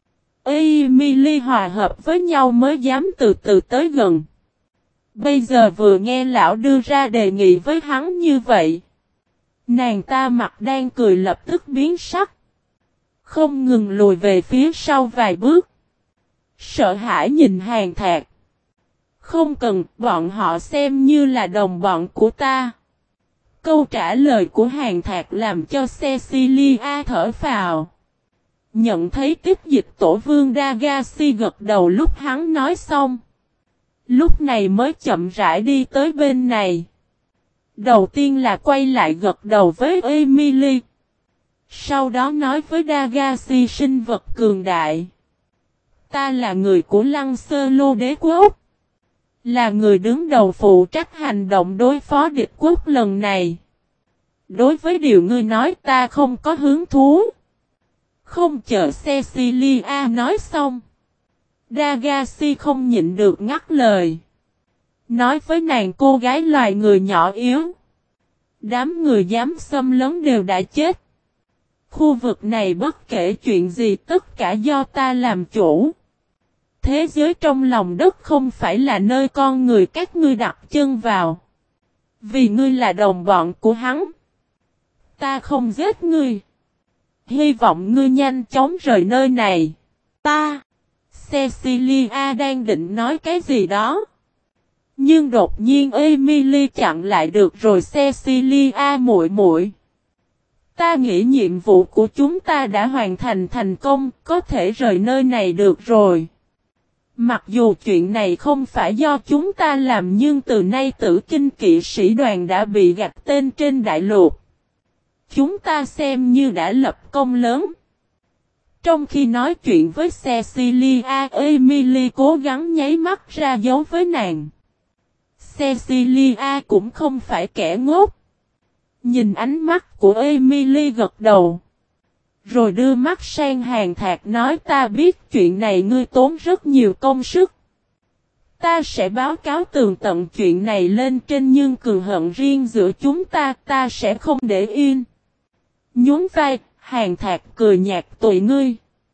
A: Emily hòa hợp với nhau mới dám từ từ tới gần. Bây giờ vừa nghe lão đưa ra đề nghị với hắn như vậy, nàng ta mặt đang cười lập tức biến sắc, không ngừng lùi về phía sau vài bước. Sợ hãi nhìn Hàn Thạc. Không cần, bọn họ xem như là đồng bọn của ta. Câu trả lời của Hàn Thạc làm cho Cecilia thở phào. Nhận thấy Tích Dịch Tổ Vương Dagashi gật đầu lúc hắn nói xong. Lúc này mới chậm rãi đi tới bên này. Đầu tiên là quay lại gật đầu với Emily. Sau đó nói với Dagashi sinh vật cường đại. Ta là người của Lăng Sơ Lô Đế Quốc. Là người đứng đầu phụ trách hành động đối phó địch quốc lần này. Đối với điều ngươi nói ta không có hứng thú. Không chờ Cecilia nói xong, Dagashi không nhịn được ngắt lời. Nói với nàng cô gái loài người nhỏ yếu. Đám người dám xâm lấn đều đã chết. Khu vực này bất kể chuyện gì tất cả do ta làm chủ. Thế giới trong lòng đất không phải là nơi con người các ngươi đặt chân vào. Vì ngươi là đồng bọn của hắn. Ta không giết ngươi. Hy vọng ngươi nhanh chóng rời nơi này. Ta. Cecilia đang định nói cái gì đó. Nhưng đột nhiên Emily chặn lại được rồi. Cecilia muội muội. Ta nghĩ nhiệm vụ của chúng ta đã hoàn thành thành công, có thể rời nơi này được rồi. Mặc dù chuyện này không phải do chúng ta làm nhưng từ nay Tử Kinh kỵ sĩ đoàn đã bị gạch tên trên đại lục. Chúng ta xem như đã lập công lớn. Trong khi nói chuyện với Cecilia, Emily cố gắng nháy mắt ra dấu với nàng. Cecilia cũng không phải kẻ ngốc. Nhìn ánh mắt của Emily gật đầu. Rồi đưa mắt sang Hàn Thạc nói ta biết chuyện này ngươi tốn rất nhiều công sức. Ta sẽ báo cáo tường tận chuyện này lên trên nhưng cừu hận riêng giữa chúng ta sẽ không để yên. Nhún vai, Hàn Thạc cười nhạt tụi ngươi.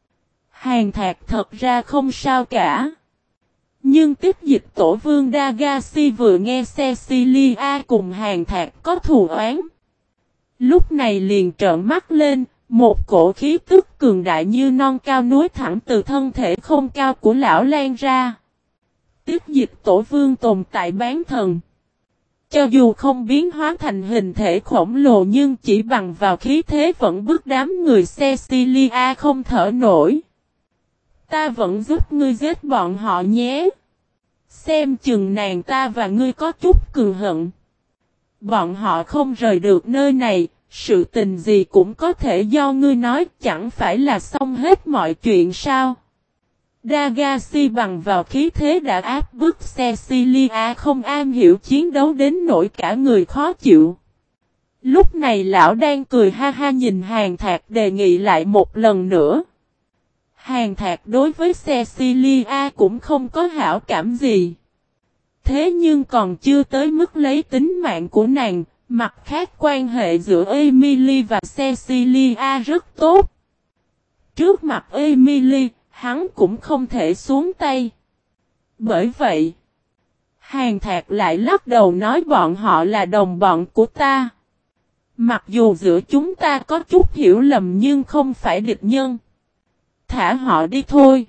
A: Hàn Thạc thật ra không sao cả. Nhưng tiếp dịch tổ vương Dagasi vừa nghe Cecilia cùng Hàn Thạc có thù oán. Lúc này liền trợn mắt lên, một cổ khí tức cường đại như non cao núi thẳng từ thân thể không cao của lão lan ra. Tiếp dịch tổ vương tồn tại bán thần. Cho dù không biến hóa thành hình thể khổng lồ nhưng chỉ bằng vào khí thế vẫn bức đám người Cecilia không thở nổi. Ta vẫn giúp ngươi giết bọn họ nhé. Xem chừng nàng ta và ngươi có chút cừu hận. Bọn họ không rời được nơi này, sự tình gì cũng có thể do ngươi nói, chẳng phải là xong hết mọi chuyện sao? Dagasi bằng vào khí thế đã áp bức Cecilia không am hiểu chiến đấu đến nỗi cả người khó chịu. Lúc này lão đang cười ha ha nhìn Hàn Thạc đề nghị lại một lần nữa. Hàn Thạc đối với Cecilia cũng không có hảo cảm gì. Thế nhưng còn chưa tới mức lấy tính mạng của nàng, mặt khác quan hệ giữa Emily và Cecilia rất tốt. Trước mặt Emily, hắn cũng không thể xuống tay. Bởi vậy, Hàn Thạc lại lắc đầu nói bọn họ là đồng bọn của ta. Mặc dù giữa chúng ta có chút hiểu lầm nhưng không phải địch nhân. Thả họ đi thôi.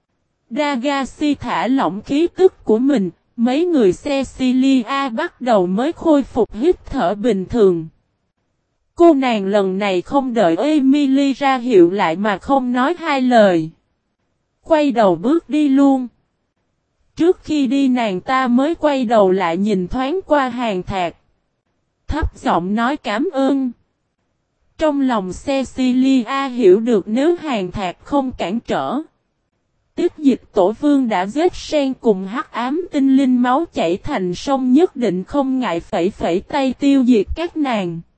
A: Dagasi thả lỏng khí tức của mình, mấy người Cecilia bắt đầu mới khôi phục hít thở bình thường. Cô nàng lần này không đợi Emily ra hiệu lại mà không nói hai lời. Quay đầu bước đi luôn. Trước khi đi nàng ta mới quay đầu lại nhìn thoáng qua Hàn Thạc. Thấp giọng nói cảm ơn. Trong lòng Cecilia hiểu được nếu Hàn Thạc không cản trở. Tiếp dịch tổ vương đã giết sen cùng hắc ám tinh linh máu chảy thành sông nhất định không ngại phẩy phẩy tay tiêu diệt các nàng.